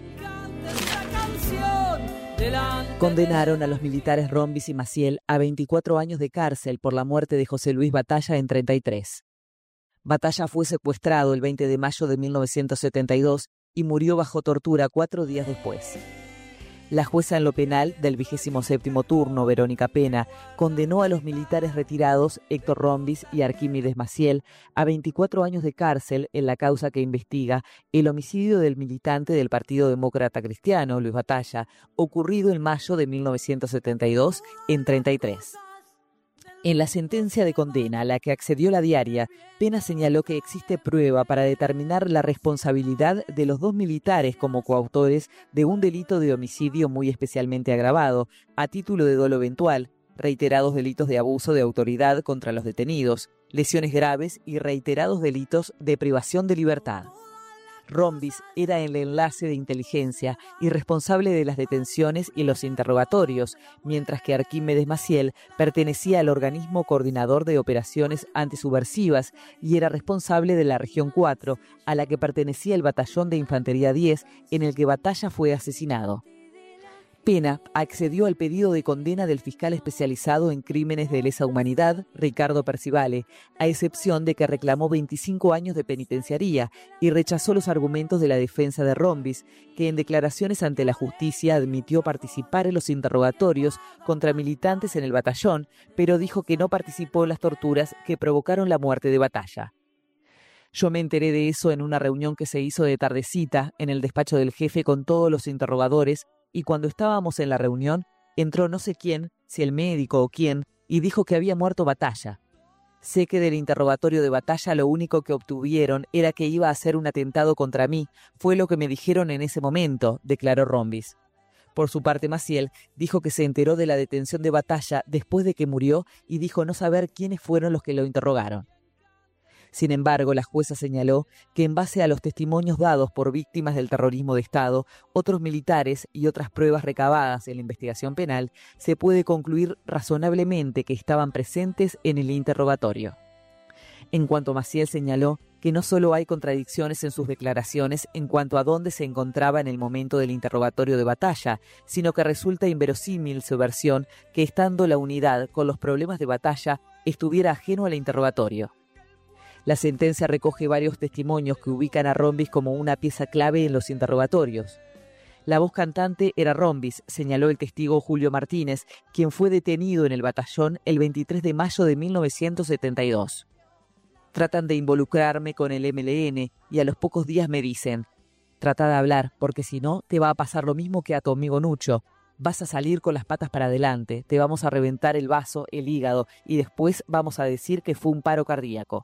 Speaker 23: Condenaron a los militares Rombis y Maciel a 24 años de cárcel por la muerte de José Luis Batalla en 33. Batalla fue secuestrado el 20 de mayo de 1972 y murió bajo tortura 4 días después. La jueza en lo penal del 27º turno, Verónica Pena, condenó a los militares retirados Héctor Rombis y Arquímedes Maciel a 24 años de cárcel en la causa que investiga el homicidio del militante del Partido Demócrata Cristiano, Luis Batalla, ocurrido en mayo de 1972 en 33. En la sentencia de condena a la que accedió la diaria, Pena señaló que existe prueba para determinar la responsabilidad de los 2 militares como coautores de un delito de homicidio muy especialmente agravado, a título de dolo eventual, reiterados delitos de abuso de autoridad contra los detenidos, lesiones graves y reiterados delitos de privación de libertad. Rombis era el enlace de inteligencia y responsable de las detenciones y los interrogatorios, mientras que Arquímedes Maciel pertenecía al organismo coordinador de operaciones antisubversivas y era responsable de la región 4, a la que pertenecía el batallón de infantería 10, en el que Batalla fue asesinado. Pena accedió al pedido de condena del fiscal especializado en crímenes de lesa humanidad, Ricardo Percivale, a excepción de que reclamó 25 años de penitenciaría y rechazó los argumentos de la defensa de Rombis, que en declaraciones ante la justicia admitió participar en los interrogatorios contra militantes en el batallón, pero dijo que no participó en las torturas que provocaron la muerte de Batalla. Yo me enteré de eso en una reunión que se hizo de tardecita en el despacho del jefe con todos los interrogadores, y cuando estábamos en la reunión, entró no sé quién, si el médico o quién, y dijo que había muerto Batalla. Sé que del interrogatorio de Batalla lo único que obtuvieron era que iba a hacer un atentado contra mí. Fue lo que me dijeron en ese momento, declaró Rombis. Por su parte, Maciel dijo que se enteró de la detención de Batalla después de que murió y dijo no saber quiénes fueron los que lo interrogaron. Sin embargo, la jueza señaló que en base a los testimonios dados por víctimas del terrorismo de Estado, otros militares y otras pruebas recabadas en la investigación penal, se puede concluir razonablemente que estaban presentes en el interrogatorio. En cuanto a Maciel, señaló que no solo hay contradicciones en sus declaraciones en cuanto a dónde se encontraba en el momento del interrogatorio de Batalla, sino que resulta inverosímil su versión que estando la unidad con los problemas de Batalla estuviera ajeno al interrogatorio. La sentencia recoge varios testimonios que ubican a Rombis como una pieza clave en los interrogatorios. La voz cantante era Rombis, señaló el testigo Julio Martínez, quien fue detenido en el batallón el 23 de mayo de 1972. Tratan de involucrarme con el MLN y a los pocos días me dicen: trata de hablar, porque si no te va a pasar lo mismo que a tu amigo Nucho. Vas a salir con las patas para adelante, te vamos a reventar el vaso, el hígado, y después vamos a decir que fue un paro cardíaco.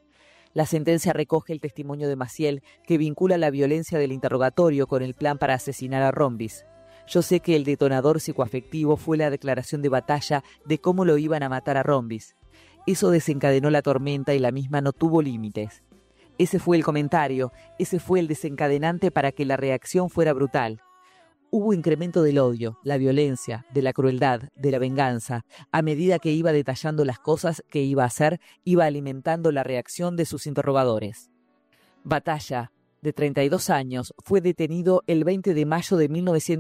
Speaker 23: La sentencia recoge el testimonio de Maciel, que vincula la violencia del interrogatorio con el plan para asesinar a Rombis. Yo sé que el detonador psicoafectivo fue la declaración de Batalla de cómo lo iban a matar a Rombis. Eso desencadenó la tormenta y la misma no tuvo límites. Ese fue el comentario, ese fue el desencadenante para que la reacción fuera brutal. Hubo incremento del odio, la violencia, de la crueldad, de la venganza. A medida que iba detallando las cosas que iba a hacer, iba alimentando la reacción de sus interrogadores. Batalla, de 32 años, fue detenido el 20 de mayo de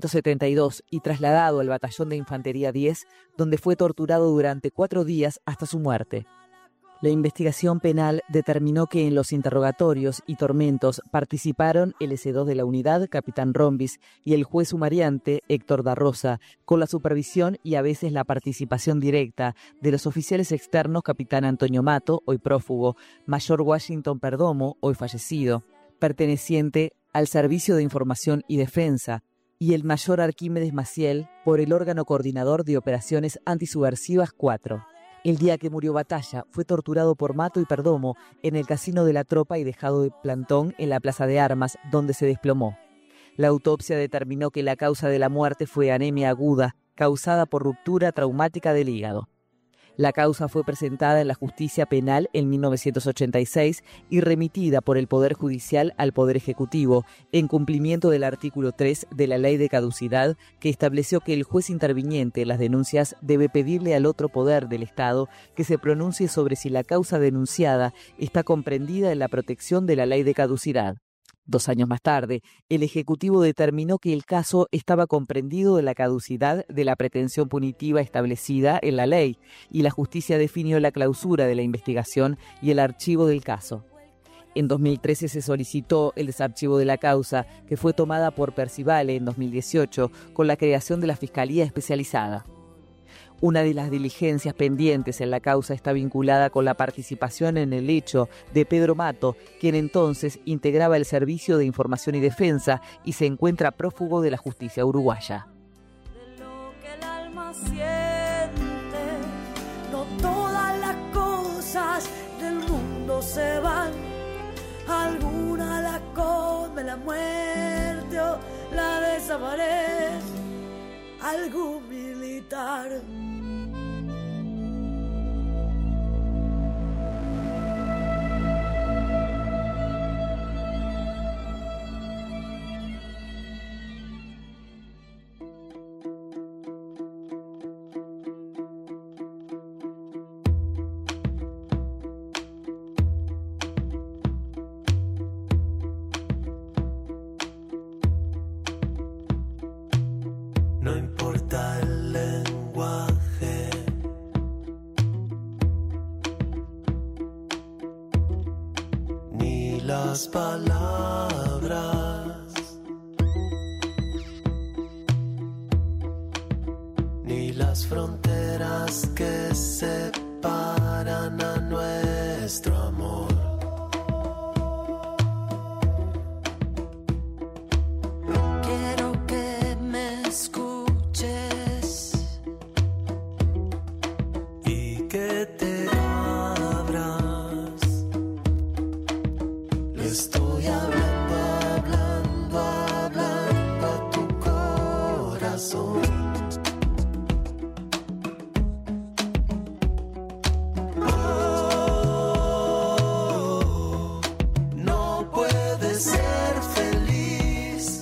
Speaker 23: 1972 y trasladado al Batallón de Infantería 10, donde fue torturado durante 4 días hasta su muerte. La investigación penal determinó que en los interrogatorios y tormentos participaron el S2 de la unidad, capitán Rombis, y el juez sumariante, Héctor da Rosa, con la supervisión y a veces la participación directa de los oficiales externos, capitán Antonio Mato, hoy prófugo, mayor Washington Perdomo, hoy fallecido, perteneciente al Servicio de Información y Defensa, y el mayor Arquímedes Maciel por el órgano coordinador de operaciones antisubversivas 4. El día que murió Batalla, fue torturado por Mato y Perdomo en el casino de la tropa y dejado de plantón en la plaza de armas, donde se desplomó. La autopsia determinó que la causa de la muerte fue anemia aguda, causada por ruptura traumática del hígado. La causa fue presentada en la justicia penal en 1986 y remitida por el Poder Judicial al Poder Ejecutivo, en cumplimiento del artículo 3 de la Ley de Caducidad, que estableció que el juez interviniente en las denuncias debe pedirle al otro poder del Estado que se pronuncie sobre si la causa denunciada está comprendida en la protección de la Ley de Caducidad. 2 años más tarde, el Ejecutivo determinó que el caso estaba comprendido en la caducidad de la pretensión punitiva establecida en la ley, y la justicia definió la clausura de la investigación y el archivo del caso. En 2013 se solicitó el desarchivo de la causa, que fue tomada por Percivale en 2018 con la creación de la Fiscalía Especializada. Una de las diligencias pendientes en la causa está vinculada con la participación en el hecho de Pedro Mato, quien entonces integraba el Servicio de Información y Defensa y se encuentra prófugo de la justicia uruguaya.
Speaker 21: De lo que el alma siente, no todas las cosas del mundo se van. Alguna la come la muerte o la desaparece. Algún militar.
Speaker 2: No importa el lenguaje, ni las palabras, ni las fronteras que separan a nuestro amor. te abras. Le estoy hablando, hablando, hablando a tu corazón. Oh, no puedes ser feliz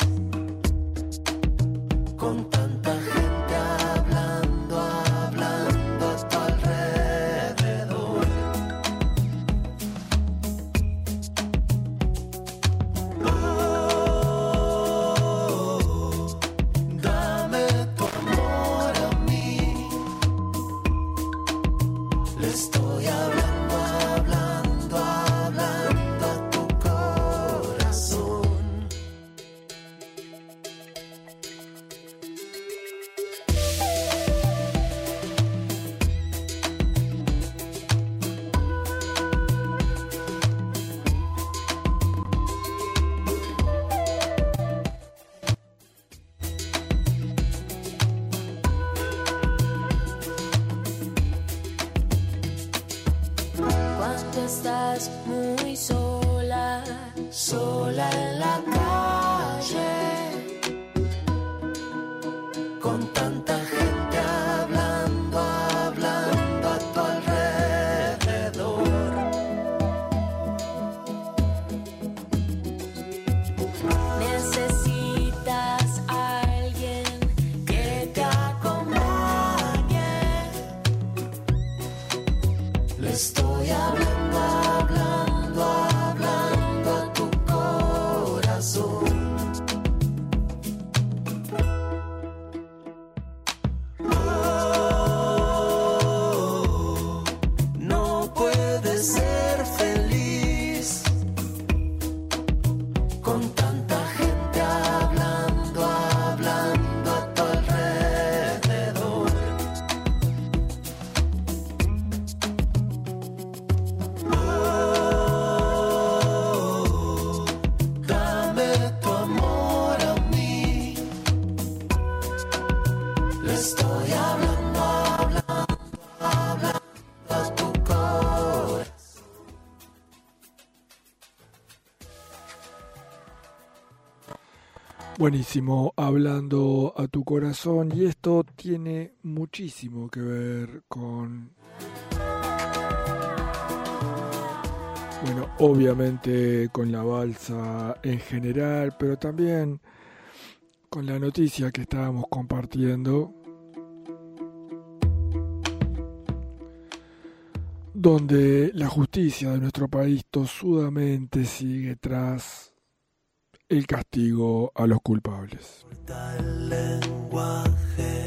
Speaker 2: con tanta gente hablando, hablando a tu alrededor. Oh, dame tu amor a mí. Le estoy hablando, hablando, hablando a tu corazón. Cuando estás muy sola, sola en la calle, con tanta gente hablando, hablando a tu alrededor. Necesitas a alguien que te acompañe. Le estoy hablando, hablando, hablando a tu corazón. Oh, no puedes ser feliz con tanta gente hablando, hablando a tu alrededor. Oh, dame tu amor a mí. Le estoy hablando, hablando, hablando a tu corazón.
Speaker 5: Buenísimo, hablando a tu corazón, y esto tiene muchísimo que ver con, bueno, obviamente con la balsa en general, pero también con la noticia que estábamos compartiendo, donde la justicia de nuestro país tosudamente sigue tras el castigo a los culpables.
Speaker 2: El lenguaje.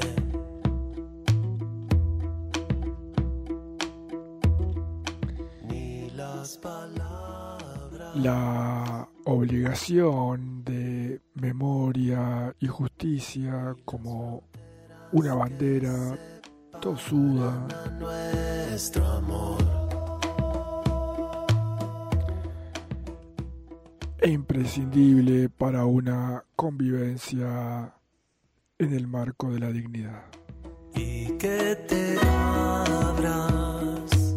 Speaker 2: Ni las palabras.
Speaker 5: La obligación de memoria y justicia como una bandera tosuda.
Speaker 2: Nuestro amor.
Speaker 5: E imprescindible para una convivencia en el marco de la dignidad.
Speaker 2: Y que te abras.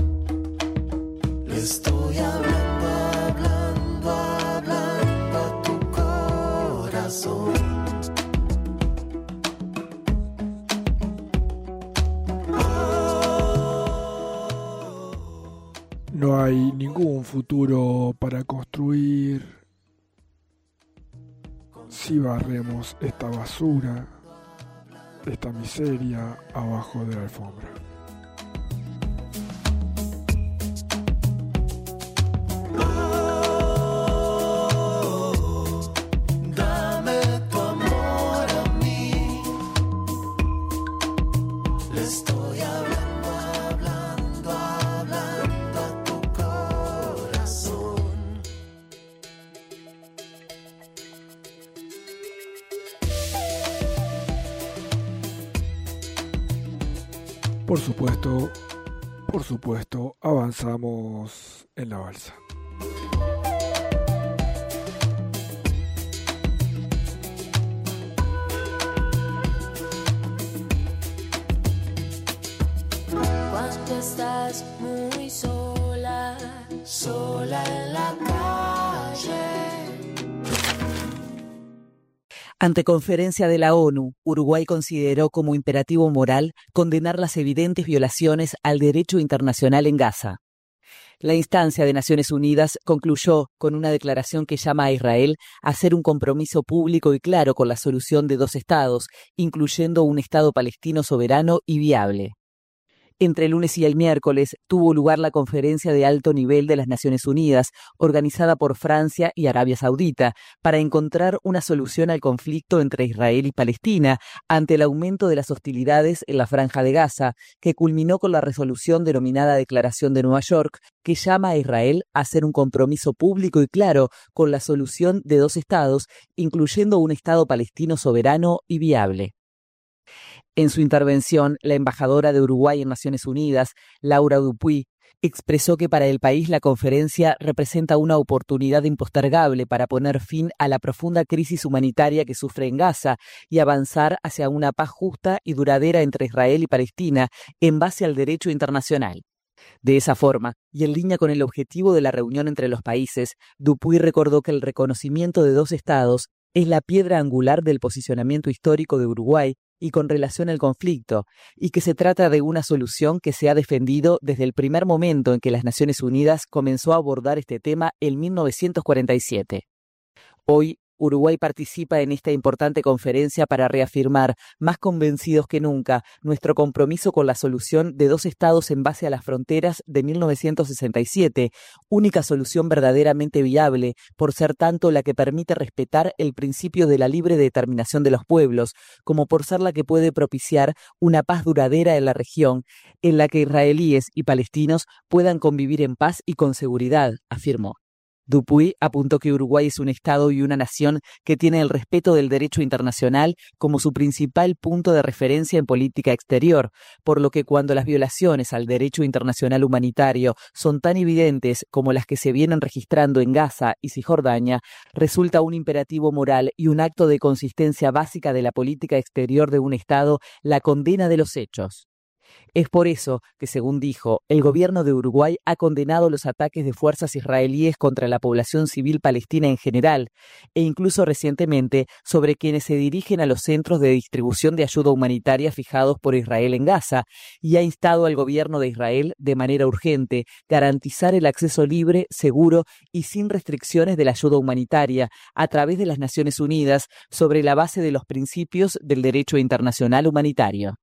Speaker 2: Le estoy hablando, hablando, hablando a tu corazón.
Speaker 5: No hay ningún futuro para construir si barremos esta basura, esta miseria abajo de la alfombra.
Speaker 2: Oh, dame tu amor a mí. Le estoy hablando, hablando, hablando a tu corazón.
Speaker 5: Por supuesto, avanzamos en la balsa.
Speaker 22: Cuando estás muy sola, sola en la calle.
Speaker 23: Ante conferencia de la ONU, Uruguay consideró como imperativo moral condenar las evidentes violaciones al derecho internacional en Gaza. La instancia de Naciones Unidas concluyó con una declaración que llama a Israel a hacer un compromiso público y claro con la solución de 2 estados, incluyendo un Estado palestino soberano y viable. Entre el lunes y el miércoles tuvo lugar la conferencia de alto nivel de las Naciones Unidas, organizada por Francia y Arabia Saudita, para encontrar una solución al conflicto entre Israel y Palestina ante el aumento de las hostilidades en la Franja de Gaza, que culminó con la resolución denominada Declaración de Nueva York, que llama a Israel a hacer un compromiso público y claro con la solución de 2 estados, incluyendo un Estado palestino soberano y viable. En su intervención, la embajadora de Uruguay en Naciones Unidas, Laura Dupuy, expresó que para el país la conferencia representa una oportunidad impostergable para poner fin a la profunda crisis humanitaria que sufre en Gaza y avanzar hacia una paz justa y duradera entre Israel y Palestina en base al derecho internacional. De esa forma, y en línea con el objetivo de la reunión entre los países, Dupuy recordó que el reconocimiento de 2 estados es la piedra angular del posicionamiento histórico de Uruguay y con relación al conflicto, y que se trata de una solución que se ha defendido desde el primer momento en que las Naciones Unidas comenzó a abordar este tema en 1947. Hoy, Uruguay participa en esta importante conferencia para reafirmar, más convencidos que nunca, nuestro compromiso con la solución de 2 estados en base a las fronteras de 1967, única solución verdaderamente viable, por ser tanto la que permite respetar el principio de la libre determinación de los pueblos, como por ser la que puede propiciar una paz duradera en la región, en la que israelíes y palestinos puedan convivir en paz y con seguridad, afirmó. Dupuy apuntó que Uruguay es un Estado y una nación que tiene el respeto del derecho internacional como su principal punto de referencia en política exterior, por lo que cuando las violaciones al derecho internacional humanitario son tan evidentes como las que se vienen registrando en Gaza y Cisjordania, resulta un imperativo moral y un acto de consistencia básica de la política exterior de un Estado la condena de los hechos. Es por eso que, según dijo, el gobierno de Uruguay ha condenado los ataques de fuerzas israelíes contra la población civil palestina en general, e incluso recientemente sobre quienes se dirigen a los centros de distribución de ayuda humanitaria fijados por Israel en Gaza, y ha instado al gobierno de Israel, de manera urgente, garantizar el acceso libre, seguro y sin restricciones de la ayuda humanitaria a través de las Naciones Unidas sobre la base de los principios del derecho internacional humanitario.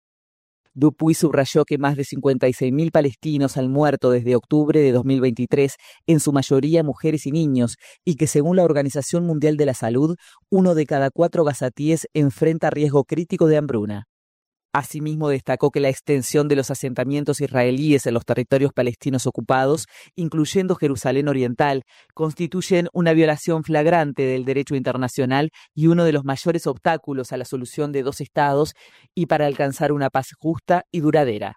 Speaker 23: Dupuy subrayó que más de 56.000 palestinos han muerto desde octubre de 2023, en su mayoría mujeres y niños, y que según la Organización Mundial de la Salud, 1 de cada 4 gazatíes enfrenta riesgo crítico de hambruna. Asimismo, destacó que la extensión de los asentamientos israelíes en los territorios palestinos ocupados, incluyendo Jerusalén Oriental, constituyen una violación flagrante del derecho internacional y uno de los mayores obstáculos a la solución de 2 estados y para alcanzar una paz justa y duradera.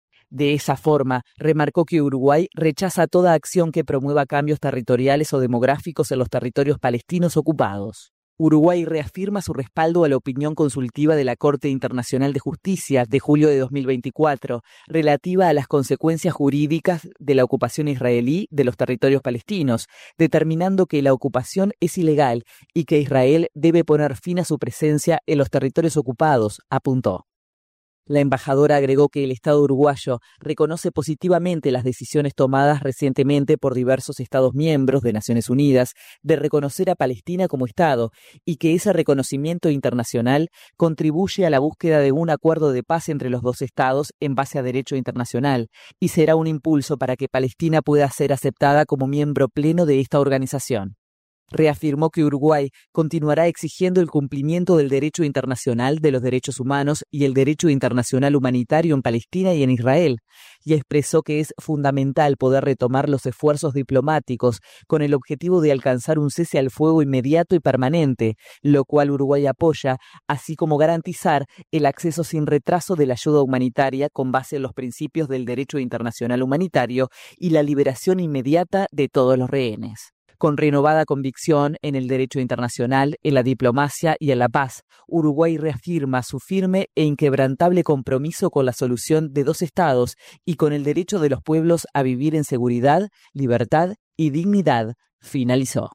Speaker 23: De esa forma, remarcó que Uruguay rechaza toda acción que promueva cambios territoriales o demográficos en los territorios palestinos ocupados. Uruguay reafirma su respaldo a la opinión consultiva de la Corte Internacional de Justicia de julio de 2024 relativa a las consecuencias jurídicas de la ocupación israelí de los territorios palestinos, determinando que la ocupación es ilegal y que Israel debe poner fin a su presencia en los territorios ocupados, apuntó. La embajadora agregó que el Estado uruguayo reconoce positivamente las decisiones tomadas recientemente por diversos Estados miembros de Naciones Unidas de reconocer a Palestina como Estado y que ese reconocimiento internacional contribuye a la búsqueda de un acuerdo de paz entre los 2 Estados en base a derecho internacional y será un impulso para que Palestina pueda ser aceptada como miembro pleno de esta organización. Reafirmó que Uruguay continuará exigiendo el cumplimiento del derecho internacional de los derechos humanos y el derecho internacional humanitario en Palestina y en Israel, y expresó que es fundamental poder retomar los esfuerzos diplomáticos con el objetivo de alcanzar un cese al fuego inmediato y permanente, lo cual Uruguay apoya, así como garantizar el acceso sin retraso de la ayuda humanitaria con base en los principios del derecho internacional humanitario y la liberación inmediata de todos los rehenes. Con renovada convicción en el derecho internacional, en la diplomacia y en la paz, Uruguay reafirma su firme e inquebrantable compromiso con la solución de 2 estados y con el derecho de los pueblos a vivir en seguridad, libertad y dignidad, finalizó.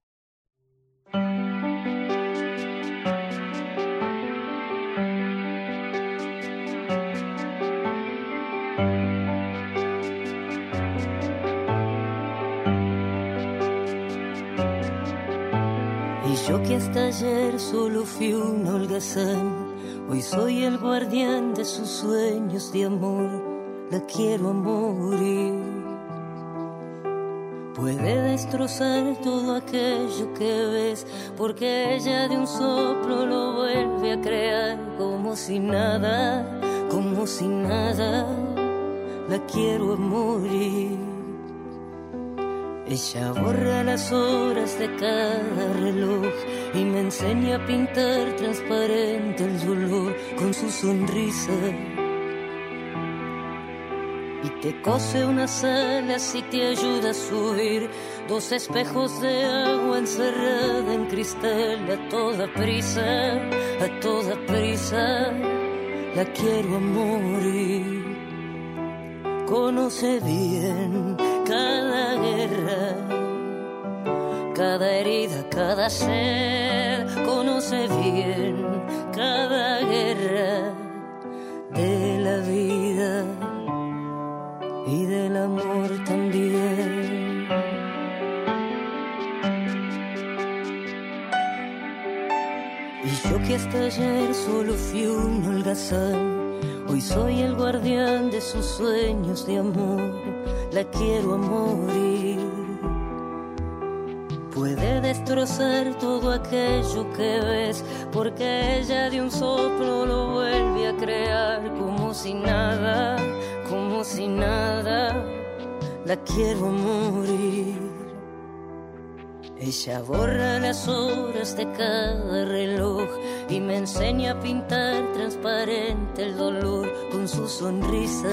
Speaker 3: Yo que hasta ayer solo fui un holgazán, hoy soy el guardián de sus sueños de amor, la quiero a morir. Puede destrozar todo aquello que ves, porque ella de un soplo lo vuelve a crear, como si nada, la quiero a morir. Ella borra las horas de cada reloj y me enseña a pintar transparente el dolor con su sonrisa. Y te cose unas alas y te ayuda a subir 2 espejos de agua encerrada en cristal. A toda prisa, la quiero a morir. Conoce bien cada guerra, cada herida, cada sed. Conoce bien cada guerra de la vida y del amor también. Y yo que hasta ayer solo fui un holgazán, hoy soy el guardián de sus sueños de amor, la quiero a morir. Puede destrozar todo aquello que ves, porque ella de un soplo lo vuelve a crear, como si nada, la quiero a morir. Ella borra las horas de cada reloj y me enseña a pintar transparente el dolor con su sonrisa.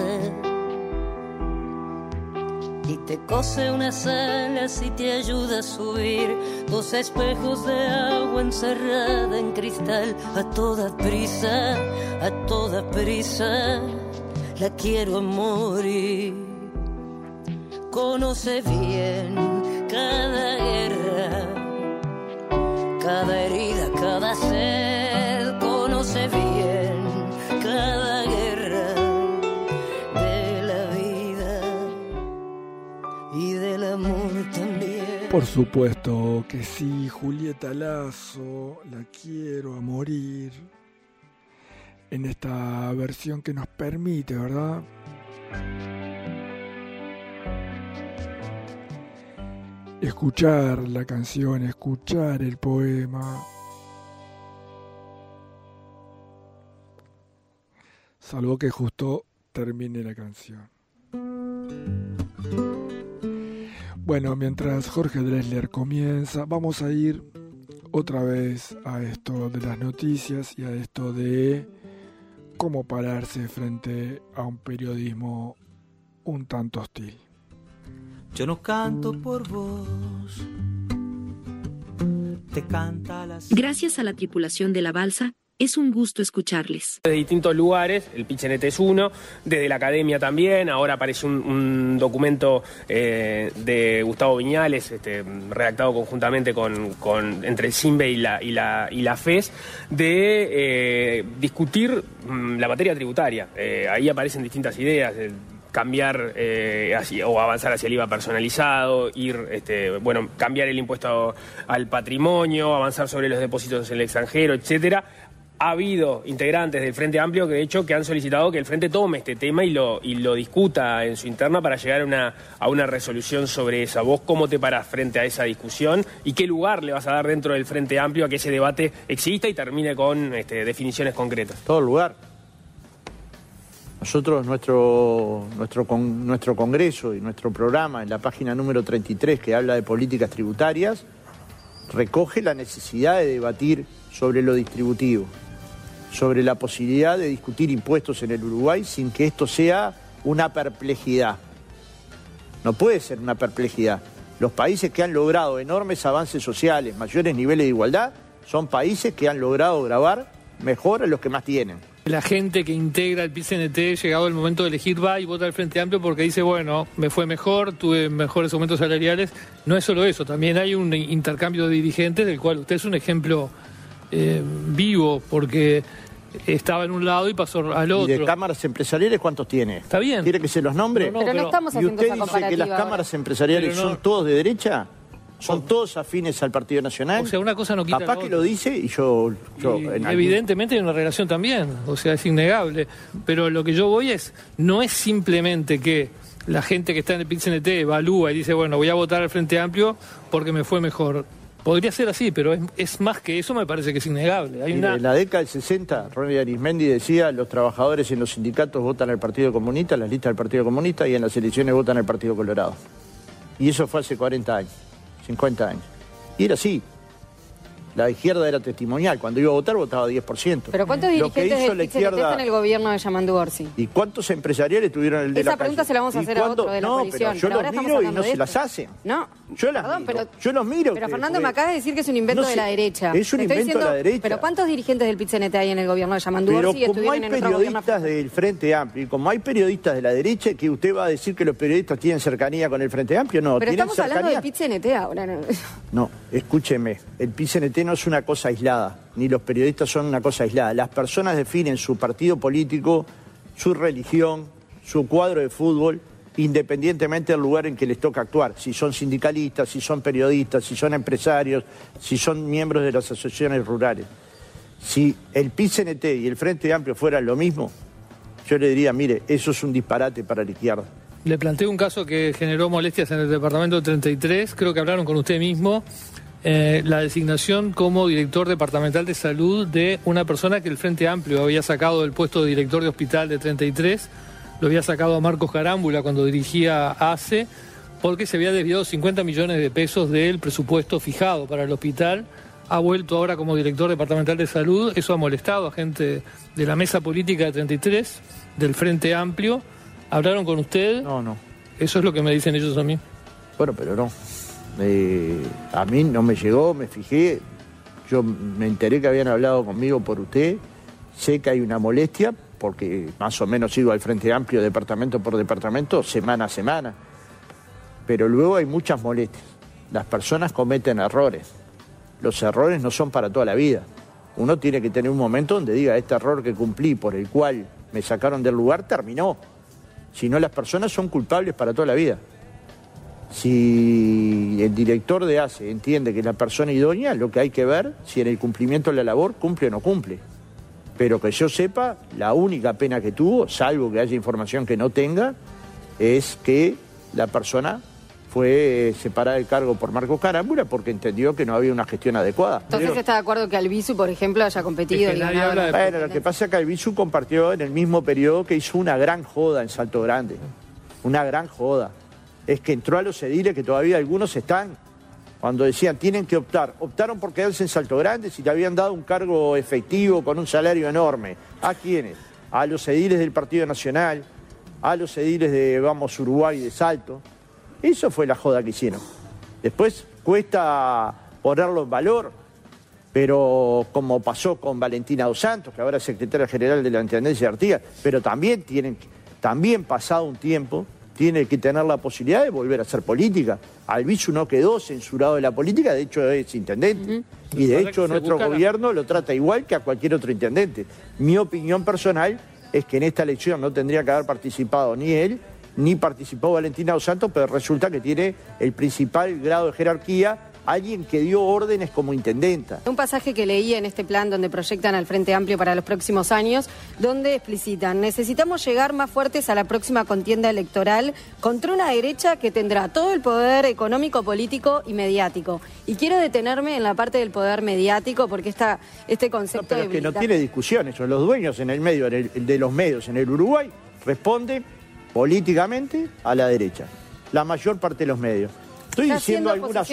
Speaker 3: Y te cose unas alas y te ayuda a subir 2 espejos de agua encerrada en cristal. A toda prisa, la quiero a morir. Conoce bien cada guerra, cada herida, cada sed. Conoce bien cada guerra de la vida y del amor también.
Speaker 5: Por supuesto que sí, Julieta Lazo, la quiero a morir. En esta versión que nos permite, ¿verdad?, escuchar la canción, escuchar el poema. Salvo que justo termine la canción. Bueno, mientras Jorge Drexler comienza, vamos a ir otra vez a esto de las noticias y a esto de cómo pararse frente a un periodismo un tanto hostil.
Speaker 4: Yo no canto por vos, te canta las...
Speaker 10: Gracias a la tripulación de la balsa, es un gusto escucharles.
Speaker 20: De distintos lugares, el PitchNet es uno, desde la academia también, ahora apareció un documento de Gustavo Viñales, redactado conjuntamente entre el CIMBE y la FES, de discutir la materia tributaria. Ahí aparecen distintas ideas, cambiar o avanzar hacia el IVA personalizado, cambiar el impuesto al patrimonio, avanzar sobre los depósitos en el extranjero, etcétera. Ha habido integrantes del Frente Amplio que han solicitado que el Frente tome este tema y lo discuta en su interna para llegar a una resolución sobre esa. ¿Vos cómo te parás frente a esa discusión y qué lugar le vas a dar dentro del Frente Amplio a que ese debate exista y termine con definiciones concretas?
Speaker 24: Todo lugar. Nosotros, nuestro congreso y nuestro programa en la página número 33, que habla de políticas tributarias, recoge la necesidad de debatir sobre lo distributivo, sobre la posibilidad de discutir impuestos en el Uruguay sin que esto sea una perplejidad. No puede ser una perplejidad. Los países que han logrado enormes avances sociales, mayores niveles de igualdad, son países que han logrado gravar mejor a los que más tienen.
Speaker 6: La gente que integra el PIT-CNT, llegado el momento de elegir, va y vota al Frente Amplio porque dice, bueno, me fue mejor, tuve mejores aumentos salariales. No es solo eso, también hay un intercambio de dirigentes del cual usted es un ejemplo vivo, porque estaba en un lado y pasó al otro.
Speaker 24: ¿Y de cámaras empresariales cuántos tiene?
Speaker 6: Está bien.
Speaker 24: ¿Quiere que se los nombre?
Speaker 22: Pero no estamos haciendo esa comparativa.
Speaker 24: ¿Y usted dice que las cámaras empresariales son todos de derecha? ¿Son todos afines al Partido Nacional?
Speaker 6: O sea, una cosa no quita
Speaker 24: capaz
Speaker 6: la
Speaker 24: que
Speaker 6: otra.
Speaker 24: lo dice y yo
Speaker 6: evidentemente hay una relación también, o sea, es innegable. Pero lo que yo voy no es simplemente que la gente que está en el PIT-CNT evalúa y dice, bueno, voy a votar al Frente Amplio porque me fue mejor. Podría ser así, pero es más que eso, me parece que es innegable.
Speaker 24: En la década del 60, Ronnie Arismendi decía, los trabajadores en los sindicatos votan al Partido Comunista, en las listas del Partido Comunista, y en las elecciones votan al Partido Colorado. Y eso fue hace 40 años. 50 años. Y era así. La izquierda era testimonial. Cuando iba a votar, votaba 10%.
Speaker 22: ¿Pero cuántos dirigentes del PIT-CNT están en el gobierno de Yamandu Orsi?
Speaker 24: ¿Y cuántos empresariales tuvieron el de la calle?
Speaker 22: Esa pregunta se la vamos a hacer a otro de la coalición.
Speaker 24: Pero yo los miro y no se las hacen.
Speaker 22: No,
Speaker 24: yo los miro.
Speaker 22: Pero Fernando, me acaba de decir que es un invento de la derecha.
Speaker 24: Es un invento de la derecha.
Speaker 22: Pero ¿cuántos dirigentes del PIT-CNT hay en el gobierno de Yamandu Orsi y estuvieron en otro gobierno?
Speaker 24: Como hay periodistas del Frente Amplio y como hay periodistas de la derecha, que usted va a decir que los periodistas tienen cercanía con el Frente Amplio, no.
Speaker 22: Pero
Speaker 24: tienen
Speaker 22: estamos hablando del PIT-CNT ahora.
Speaker 24: No, escúcheme. El PIT-CNT no es una cosa aislada, ni los periodistas son una cosa aislada. Las personas definen su partido político, su religión, su cuadro de fútbol, independientemente del lugar en que les toca actuar. Si son sindicalistas, si son periodistas, si son empresarios, si son miembros de las asociaciones rurales. Si el PIT-CNT y el Frente Amplio fueran lo mismo, yo le diría, mire, eso es un disparate para la izquierda.
Speaker 6: Le planteé un caso que generó molestias en el departamento 33, creo que hablaron con usted mismo. La designación como director departamental de salud de una persona que el Frente Amplio había sacado del puesto de director de hospital de 33, lo había sacado a Marcos Carámbula cuando dirigía ACE, porque se había desviado 50 millones de pesos del presupuesto fijado para el hospital. Ha vuelto ahora como director departamental de salud. Eso ha molestado a gente de la mesa política de 33, del Frente Amplio. ¿Hablaron con usted?
Speaker 24: No.
Speaker 6: Eso es lo que me dicen ellos a mí.
Speaker 24: Bueno, pero no. A mí no me llegó, me fijé, yo me enteré que habían hablado conmigo por usted, sé que hay una molestia, porque más o menos sigo al Frente Amplio departamento por departamento, semana a semana, pero luego hay muchas molestias. Las personas cometen errores, los errores no son para toda la vida. Uno tiene que tener un momento donde diga, este error que cumplí, por el cual me sacaron del lugar, terminó. Si no, las personas son culpables para toda la vida. Si el director de ACE entiende que es la persona idónea, lo que hay que ver si en el cumplimiento de la labor cumple o no cumple. Pero que yo sepa, la única pena que tuvo, salvo que haya información que no tenga, es que la persona fue separada del cargo por Marcos Carámbula porque entendió que no había una gestión adecuada.
Speaker 22: Entonces está de acuerdo que Albizu, por ejemplo, haya competido y ganado.
Speaker 24: Bueno, lo que pasa es que Albizu compartió en el mismo periodo que hizo una gran joda en Salto Grande. Una gran joda. Es que entró a los ediles que todavía algunos están, cuando decían tienen que optar. Optaron por quedarse en Salto Grande si le habían dado un cargo efectivo con un salario enorme. ¿A quiénes? A los ediles del Partido Nacional, a los ediles de Vamos Uruguay de Salto. Eso fue la joda que hicieron. Después cuesta ponerlo en valor, pero como pasó con Valentina Dos Santos, que ahora es secretaria general de la Intendencia de Artigas, pero también pasado un tiempo, tiene que tener la posibilidad de volver a hacer política. Albizu no quedó censurado de la política, de hecho es intendente. Y de hecho nuestro gobierno lo trata igual que a cualquier otro intendente. Mi opinión personal es que en esta elección no tendría que haber participado ni él, ni participó Valentina Dos Santos, pero resulta que tiene el principal grado de jerarquía, alguien que dio órdenes como intendenta.
Speaker 22: Un pasaje que leí en este plan donde proyectan al Frente Amplio para los próximos años, donde explicitan, necesitamos llegar más fuertes a la próxima contienda electoral contra una derecha que tendrá todo el poder económico, político y mediático. Y quiero detenerme en la parte del poder mediático porque este concepto...
Speaker 24: Pero es que no tiene discusión eso. Los dueños en el medio, de los medios en el Uruguay, responden políticamente a la derecha. La mayor parte de los medios. Estoy diciendo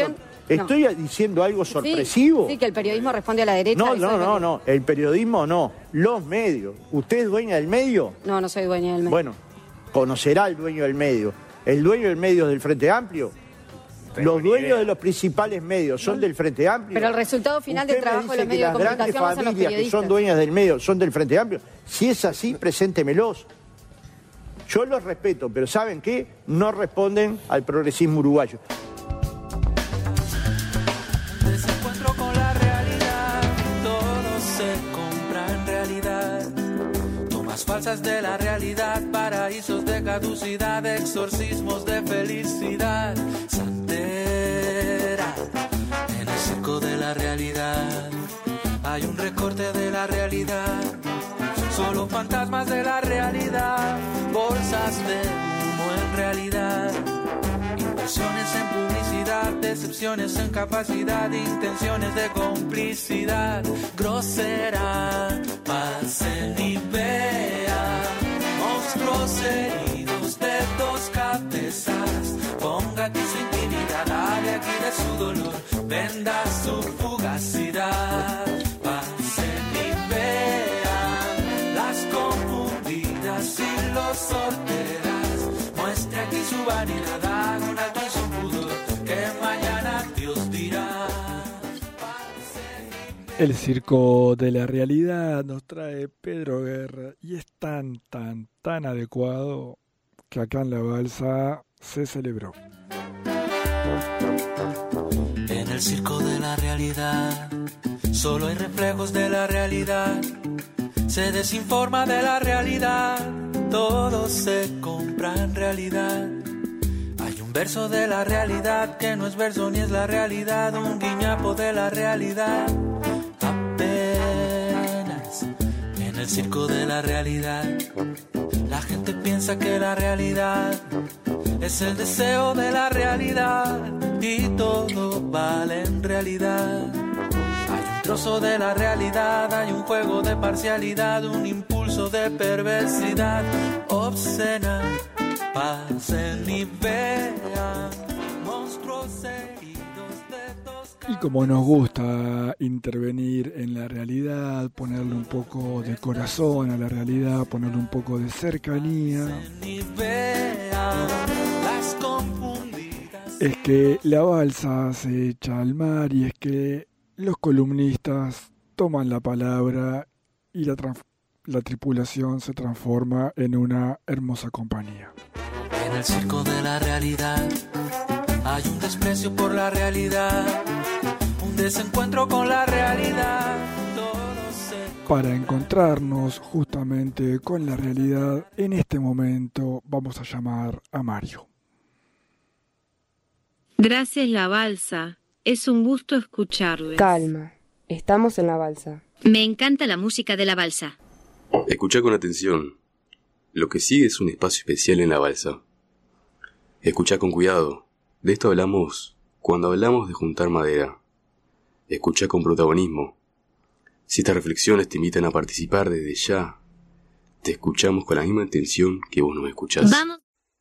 Speaker 24: algo sorpresivo.
Speaker 22: Sí, que el periodismo responde a la derecha.
Speaker 24: No, el periodismo no, los medios. ¿Usted es dueña del medio?
Speaker 22: No, no soy dueña del medio.
Speaker 24: Bueno, conocerá al dueño del medio. El dueño del medio es del Frente Amplio. Los dueños de los principales medios son del Frente Amplio.
Speaker 22: Pero el resultado final del trabajo de los medios de comunicación
Speaker 24: las grandes
Speaker 22: son los
Speaker 24: familias que son dueñas del medio son del Frente Amplio. Si es así, preséntemelos. Yo los respeto, pero ¿saben qué? No responden al progresismo uruguayo.
Speaker 2: Desencuentro con la realidad, todo se compra en realidad. Tomas falsas de la realidad, paraísos de caducidad, exorcismos de felicidad. Santera, en el circo de la realidad, hay un recorte de la realidad. Solo fantasmas de la realidad, bolsas de humo en realidad. Inversiones en publicidad, decepciones en capacidad, intenciones de complicidad. Grosera, pasen y vean, monstruos heridos de dos cabezas. Ponga aquí su intimidad, hable aquí de su dolor, venda su fugacidad. Y los sortearás, muestre aquí su vanidad, haga un alto en su pudor, que mañana Dios dirá.
Speaker 5: El circo de la realidad nos trae Pedro Guerra y es tan adecuado que acá en La Balsa se celebró.
Speaker 2: En el circo de la realidad, solo hay reflejos de la realidad. Se desinforma de la realidad, todo se compra en realidad. Hay un verso de la realidad que no es verso ni es la realidad, un guiñapo de la realidad. Apenas en el circo de la realidad, la gente piensa que la realidad es el deseo de la realidad y todo vale en realidad. Trozo de la realidad, hay un juego de parcialidad, un impulso de perversidad obscena. Pasen y vean, monstruos heridos de dos.
Speaker 5: Y como nos gusta intervenir en la realidad, ponerle un poco de corazón a la realidad, ponerle un poco de cercanía, es que La Balsa se echa al mar y es que los columnistas toman la palabra y la tripulación se transforma en una hermosa compañía.
Speaker 2: En el circo de la realidad hay un desprecio por la realidad, un desencuentro con la realidad.
Speaker 5: Para encontrarnos justamente con la realidad, en este momento vamos a llamar a Mario.
Speaker 7: Gracias, La Balsa. Es un gusto escucharles.
Speaker 1: Calma, estamos en La Balsa.
Speaker 10: Me encanta la música de La Balsa.
Speaker 9: Escuchá con atención. Lo que sigue es un espacio especial en La Balsa. Escuchá con cuidado. De esto hablamos cuando hablamos de juntar madera. Escuchá con protagonismo. Si estas reflexiones te invitan a participar desde ya, te escuchamos con la misma intención que vos nos escuchás.
Speaker 10: Vamos.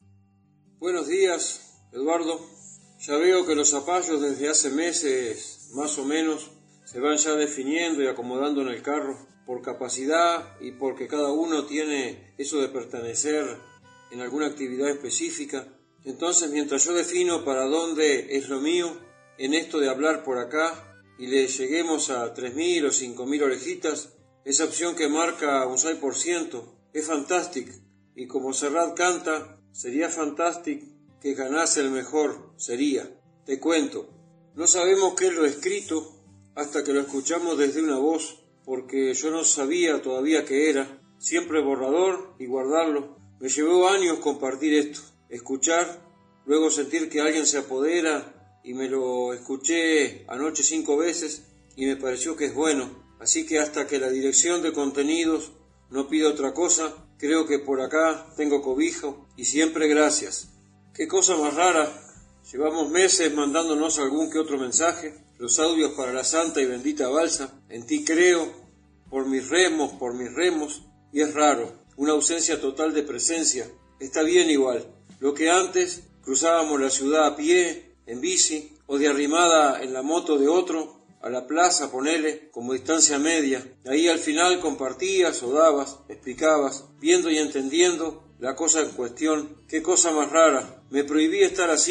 Speaker 11: Buenos días, Eduardo. Ya veo que los zapallos desde hace meses, más o menos, se van ya definiendo y acomodando en el carro por capacidad y porque cada uno tiene eso de pertenecer en alguna actividad específica. Entonces, mientras yo defino para dónde es lo mío, en esto de hablar por acá y le lleguemos a 3.000 o 5.000 orejitas, esa opción que marca un 6% es fantástica. Y como Serrat canta, sería fantástico que ganase el mejor, sería. Te cuento, no sabemos qué es lo escrito hasta que lo escuchamos desde una voz, porque yo no sabía todavía qué era. Siempre borrador y guardarlo. Me llevó años compartir esto, escuchar, luego sentir que alguien se apodera, y me lo escuché anoche 5 veces y me pareció que es bueno. Así que hasta que la dirección de contenidos no pida otra cosa, creo que por acá tengo cobijo y siempre gracias. Qué cosa más rara, llevamos meses mandándonos algún que otro mensaje, los audios para la santa y bendita Balsa, en ti creo, por mis remos, y es raro, una ausencia total de presencia, está bien igual, lo que antes cruzábamos la ciudad a pie, en bici, o de arrimada en la moto de otro, a la plaza, ponele, como distancia media, ahí al final compartías o dabas, explicabas, viendo y entendiendo la cosa en cuestión. Qué cosa más rara, me prohibí estar así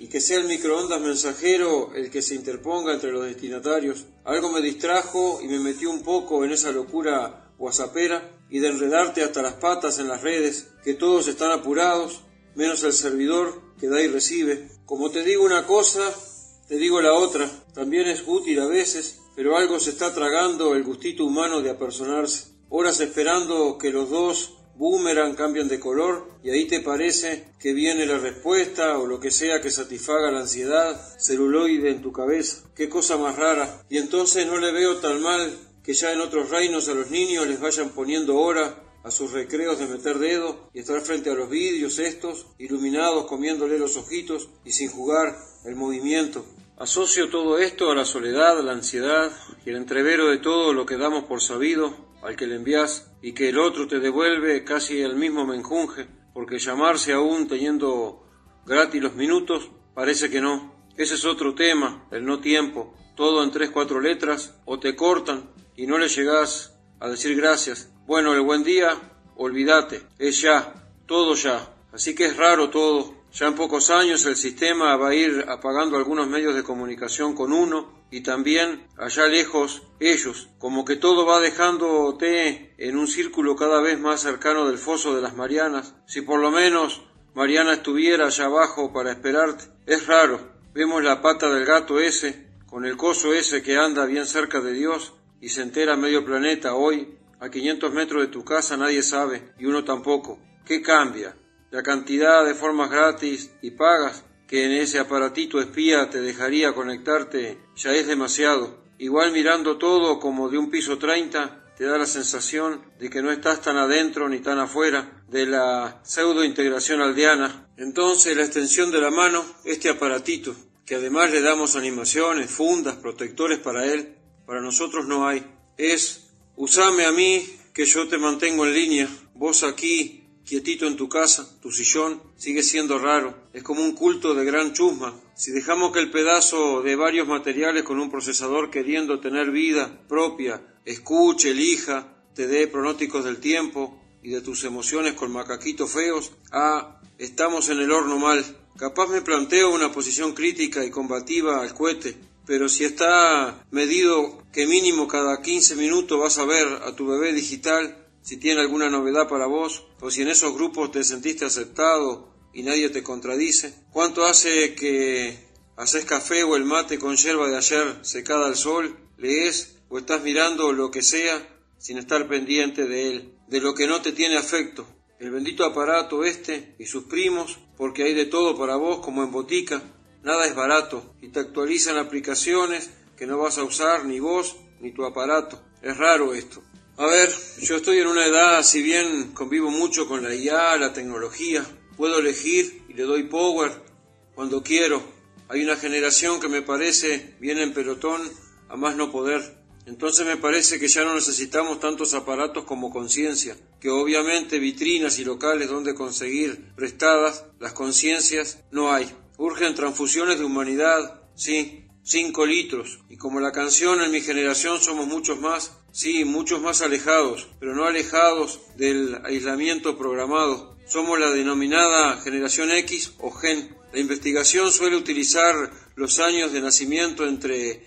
Speaker 11: y que sea el microondas mensajero el que se interponga entre los destinatarios. Algo me distrajo y me metió un poco en esa locura whatsappera y de enredarte hasta las patas en las redes, que todos están apurados, menos el servidor que da y recibe. Como te digo una cosa, te digo la otra. También es útil a veces, pero algo se está tragando el gustito humano de apersonarse. Horas esperando que los dos boomerang cambian de color y ahí te parece que viene la respuesta o lo que sea que satisfaga la ansiedad celuloide en tu cabeza. Qué cosa más rara. Y entonces no le veo tan mal que ya en otros reinos a los niños les vayan poniendo hora a sus recreos de meter dedo y estar frente a los vidrios estos, iluminados, comiéndole los ojitos y sin jugar el movimiento. Asocio todo esto a la soledad, la ansiedad y el entrevero de todo lo que damos por sabido al que le envías y que el otro te devuelve casi el mismo menjunje, porque llamarse aún teniendo gratis los minutos parece que no. Ese es otro tema, el no tiempo, todo en 3-4 letras, o te cortan y no le llegás a decir gracias. Bueno, el buen día, olvídate, es ya, todo ya, así que es raro todo. Ya en pocos años el sistema va a ir apagando algunos medios de comunicación con uno y también allá lejos ellos, como que todo va dejándote en un círculo cada vez más cercano del foso de las Marianas. Si por lo menos Mariana estuviera allá abajo para esperarte. Es raro, vemos la pata del gato ese, con el coso ese que anda bien cerca de Dios y se entera medio planeta hoy, a 500 metros de tu casa nadie sabe y uno tampoco. ¿Qué cambia? La cantidad de formas gratis y pagas que en ese aparatito espía te dejaría conectarte ya es demasiado. Igual mirando todo como de un piso 30, te da la sensación de que no estás tan adentro ni tan afuera de la pseudo-integración aldeana. Entonces la extensión de la mano, este aparatito, que además le damos animaciones, fundas, protectores para él, para nosotros no hay. Es, usame a mí que yo te mantengo en línea, vos aquí, quietito en tu casa, tu sillón, sigue siendo raro. Es como un culto de gran chusma. Si dejamos que el pedazo de varios materiales con un procesador queriendo tener vida propia, escuche, elija, te dé pronósticos del tiempo y de tus emociones con macaquitos feos, estamos en el horno mal. Capaz me planteo una posición crítica y combativa al cohete, pero si está medido que mínimo cada 15 minutos vas a ver a tu bebé digital, si tiene alguna novedad para vos, o si en esos grupos te sentiste aceptado y nadie te contradice. ¿Cuánto hace que haces café o el mate con yerba de ayer secada al sol, lees o estás mirando lo que sea sin estar pendiente de él, de lo que no te tiene afecto? El bendito aparato este y sus primos, porque hay de todo para vos como en botica, nada es barato y te actualizan aplicaciones que no vas a usar ni vos ni tu aparato. Es raro esto. A ver, yo estoy en una edad, si bien convivo mucho con la IA, la tecnología, puedo elegir y le doy power cuando quiero. Hay una generación que me parece viene en pelotón a más no poder. Entonces me parece que ya no necesitamos tantos aparatos como conciencia, que obviamente vitrinas y locales donde conseguir prestadas las conciencias no hay. Urgen transfusiones de humanidad, sí, 5 litros, y como la canción en mi generación somos muchos más, sí, muchos más alejados, pero no alejados del aislamiento programado. Somos la denominada generación X o Gen. La investigación suele utilizar los años de nacimiento entre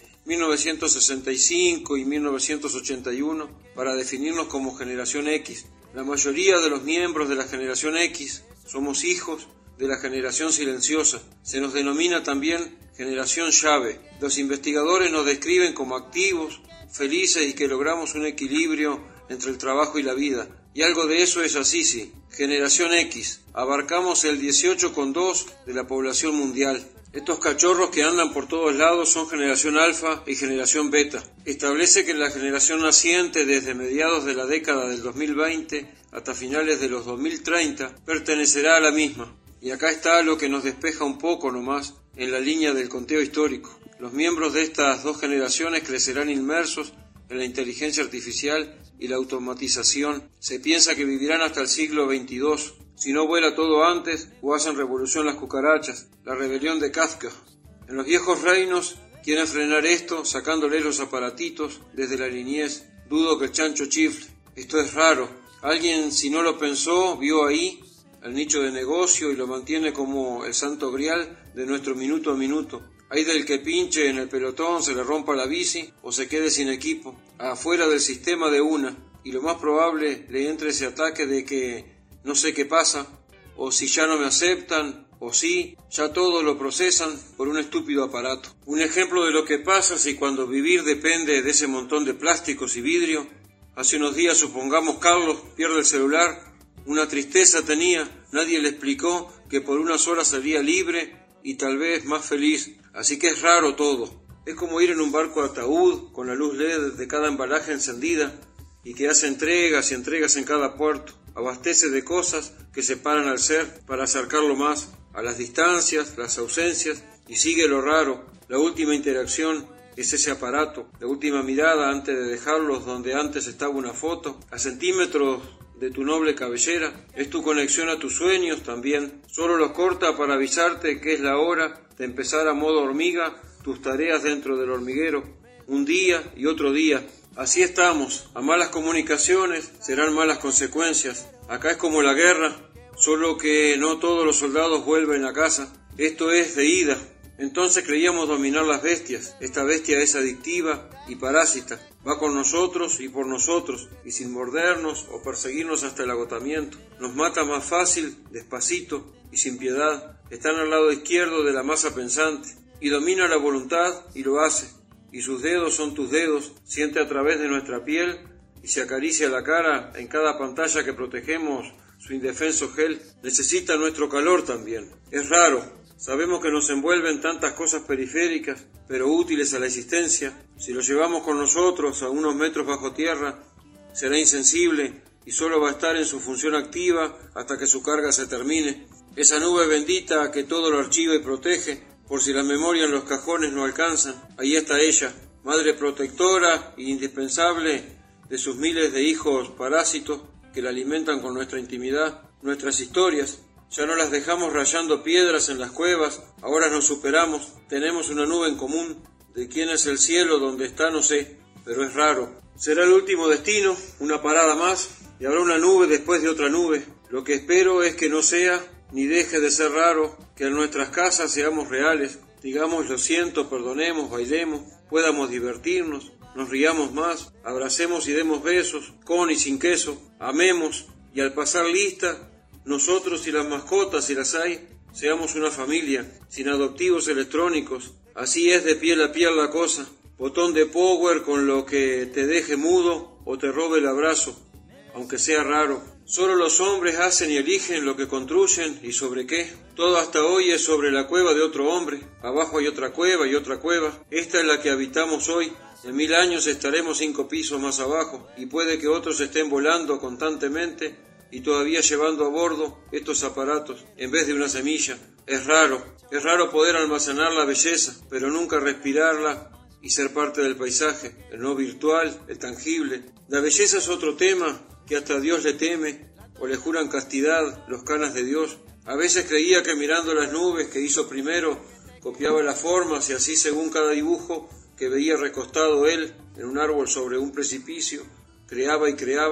Speaker 11: 1965 y 1981 para definirnos como generación X. La mayoría de los miembros de la generación X somos hijos de la generación silenciosa. Se nos denomina también generación llave. Los investigadores nos describen como activos, felices y que logramos un equilibrio entre el trabajo y la vida. Y algo de eso es así, sí. Generación X. Abarcamos el 18,2% de la población mundial. Estos cachorros que andan por todos lados son generación alfa y generación beta. Establece que la generación naciente desde mediados de la década del 2020 hasta finales de los 2030 pertenecerá a la misma. Y acá está lo que nos despeja un poco nomás en la línea del conteo histórico. Los miembros de estas dos generaciones crecerán inmersos en la inteligencia artificial y la automatización. Se piensa que vivirán hasta el siglo XXII. Si no vuela todo antes, o hacen revolución las cucarachas, la rebelión de Kafka. En los viejos reinos quieren frenar esto sacándoles los aparatitos desde la niñez. Dudo que el chancho chifle. Esto es raro. Alguien, si no lo pensó, vio ahí, al nicho de negocio y lo mantiene como el santo grial de nuestro minuto a minuto. Hay del que pinche en el pelotón, se le rompa la bici o se quede sin equipo, afuera del sistema de una, y lo más probable le entre ese ataque de que no sé qué pasa, o si ya no me aceptan, o si ya todo lo procesan por un estúpido aparato. Un ejemplo de lo que pasa si cuando vivir depende de ese montón de plásticos y vidrio. Hace unos días, supongamos, Carlos pierde el celular, una tristeza tenía, nadie le explicó que por unas horas sería libre y tal vez más feliz. Así que es raro todo. Es como ir en un barco ataúd con la luz LED de cada embalaje encendida y que hace entregas y entregas en cada puerto. Abastece de cosas que separan al ser para acercarlo más a las distancias, las ausencias, y sigue lo raro. La última interacción es ese aparato, la última mirada antes de dejarlos donde antes estaba una foto, a centímetros de tu noble cabellera. Es tu conexión a tus sueños también. Solo los corta para avisarte que es la hora de empezar a modo hormiga tus tareas dentro del hormiguero. Un día y otro día. Así estamos. A malas comunicaciones serán malas consecuencias. Acá es como la guerra, solo que no todos los soldados vuelven a casa. Esto es de ida. Entonces creíamos dominar las bestias. Esta bestia es adictiva y parásita. Va con nosotros y por nosotros, y sin mordernos o perseguirnos hasta el agotamiento. Nos mata más fácil, despacito y sin piedad. Están al lado izquierdo de la masa pensante, y domina la voluntad y lo hace. Y sus dedos son tus dedos, siente a través de nuestra piel y se acaricia la cara en cada pantalla que protegemos. Su indefenso gel necesita nuestro calor también. Es raro. Sabemos que nos envuelven tantas cosas periféricas, pero útiles a la existencia. Si lo llevamos con nosotros a unos metros bajo tierra, será insensible y solo va a estar en su función activa hasta que su carga se termine. Esa nube bendita que todo lo archiva y protege, por si la memoria en los cajones no alcanzan. Ahí está ella, madre protectora e indispensable de sus miles de hijos parásitos que la alimentan con nuestra intimidad, nuestras historias. Ya no las dejamos rayando piedras en las cuevas, ahora nos superamos, tenemos una nube en común. De quién es el cielo, dónde está, no sé, pero es raro. Será el último destino, una parada más, y habrá una nube después de otra nube. Lo que espero es que no sea, ni deje de ser raro, que en nuestras casas seamos reales, digamos lo siento, perdonemos, bailemos, podamos divertirnos, nos riamos más, abracemos y demos besos, con y sin queso, amemos, y al pasar lista, nosotros y las mascotas, si las hay, seamos una familia, sin adoptivos electrónicos. Así es de piel a piel la cosa. Botón de power con lo que te deje mudo o te robe el abrazo, aunque sea raro. Solo los hombres hacen y eligen lo que construyen y sobre qué. Todo hasta hoy es sobre la cueva de otro hombre. Abajo hay otra cueva y otra cueva. Esta es la que habitamos hoy. En 1000 años estaremos 5 pisos más abajo y puede que otros estén volando constantemente y todavía llevando a bordo estos aparatos en vez de una semilla. Es raro poder almacenar la belleza, pero nunca respirarla y ser parte del paisaje, el no virtual, el tangible. La belleza es otro tema que hasta Dios le teme o le juran castidad los canas de Dios. A veces creía que mirando las nubes que hizo primero, copiaba las formas y así según cada dibujo que veía recostado él en un árbol sobre un precipicio, creaba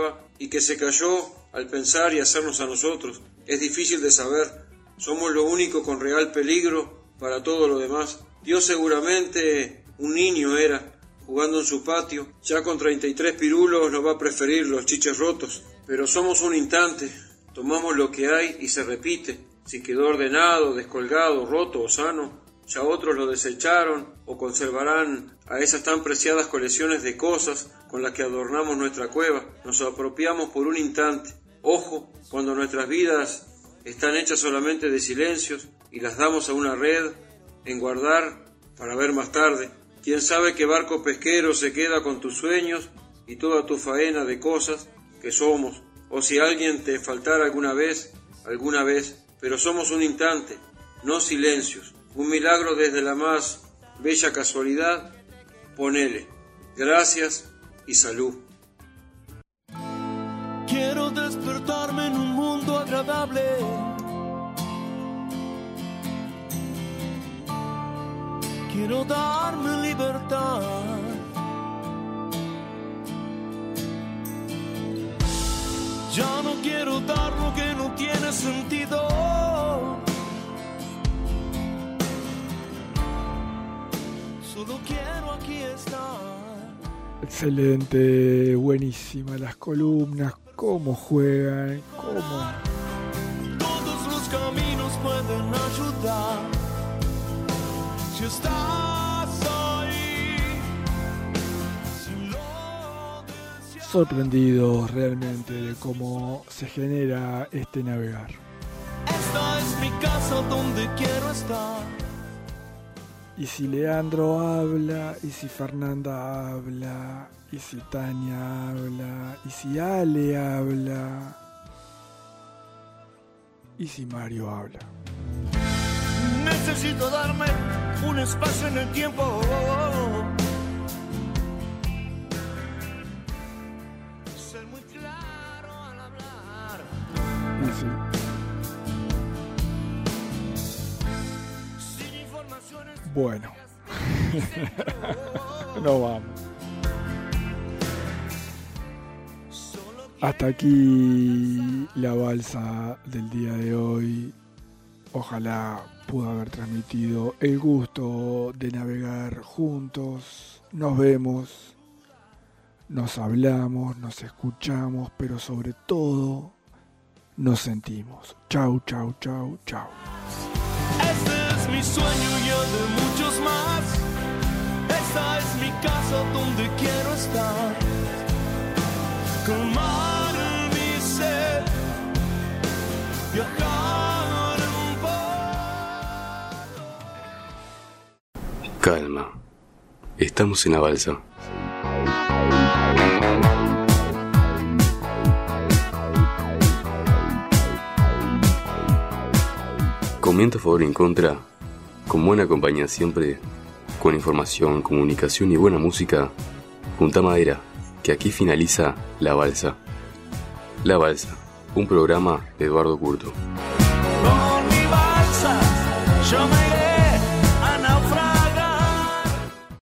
Speaker 11: y que se cayó al pensar y hacernos a nosotros. Es difícil de saber, somos lo único con real peligro para todo lo demás. Dios seguramente un niño era, jugando en su patio, ya con 33 pirulos no va a preferir los chiches rotos, pero somos un instante, tomamos lo que hay y se repite. Si quedó ordenado, descolgado, roto o sano, ya otros lo desecharon o conservarán a esas tan preciadas colecciones de cosas con las que adornamos nuestra cueva. Nos apropiamos por un instante. Ojo, cuando nuestras vidas están hechas solamente de silencios y las damos a una red en guardar para ver más tarde. Quién sabe qué barco pesquero se queda con tus sueños y toda tu faena de cosas que somos, o si alguien te faltara alguna vez, pero somos un instante, no silencios. Un milagro desde la más bella casualidad, ponele. Gracias y salud.
Speaker 2: Quiero despertarme en un mundo agradable. Quiero darme libertad. Ya no quiero dar lo que no tiene sentido. solo quiero aquí estar.
Speaker 5: Excelente, buenísima las columnas, cómo juegan, cómo...
Speaker 2: Todos los caminos pueden ayudar. Si estás ahí, si lo deseas.
Speaker 5: Sorprendidos realmente de cómo se genera este navegar.
Speaker 2: Esta es mi casa donde quiero estar.
Speaker 5: Y si Leandro habla, y si Fernanda habla, y si Tania habla, y si Ale habla, y si Mario habla.
Speaker 2: Necesito darme un espacio en el tiempo. Ser muy claro al hablar.
Speaker 5: Y sí. Bueno, no vamos. Hasta aquí la balsa del día de hoy. Ojalá pudo haber transmitido el gusto de navegar juntos. Nos vemos, nos hablamos, nos escuchamos, pero sobre todo nos sentimos. Chau, chau, chau, chau.
Speaker 2: Mi sueño y el de muchos más. Esta es mi casa donde quiero estar. Calmar mi sed, viajar un poco.
Speaker 9: Calma, estamos en la balsa. Comenta a favor y en contra. Con buena compañía siempre, con información, comunicación y buena música, junta madera, que aquí finaliza La Balsa. La Balsa, un programa de Eduardo Curto.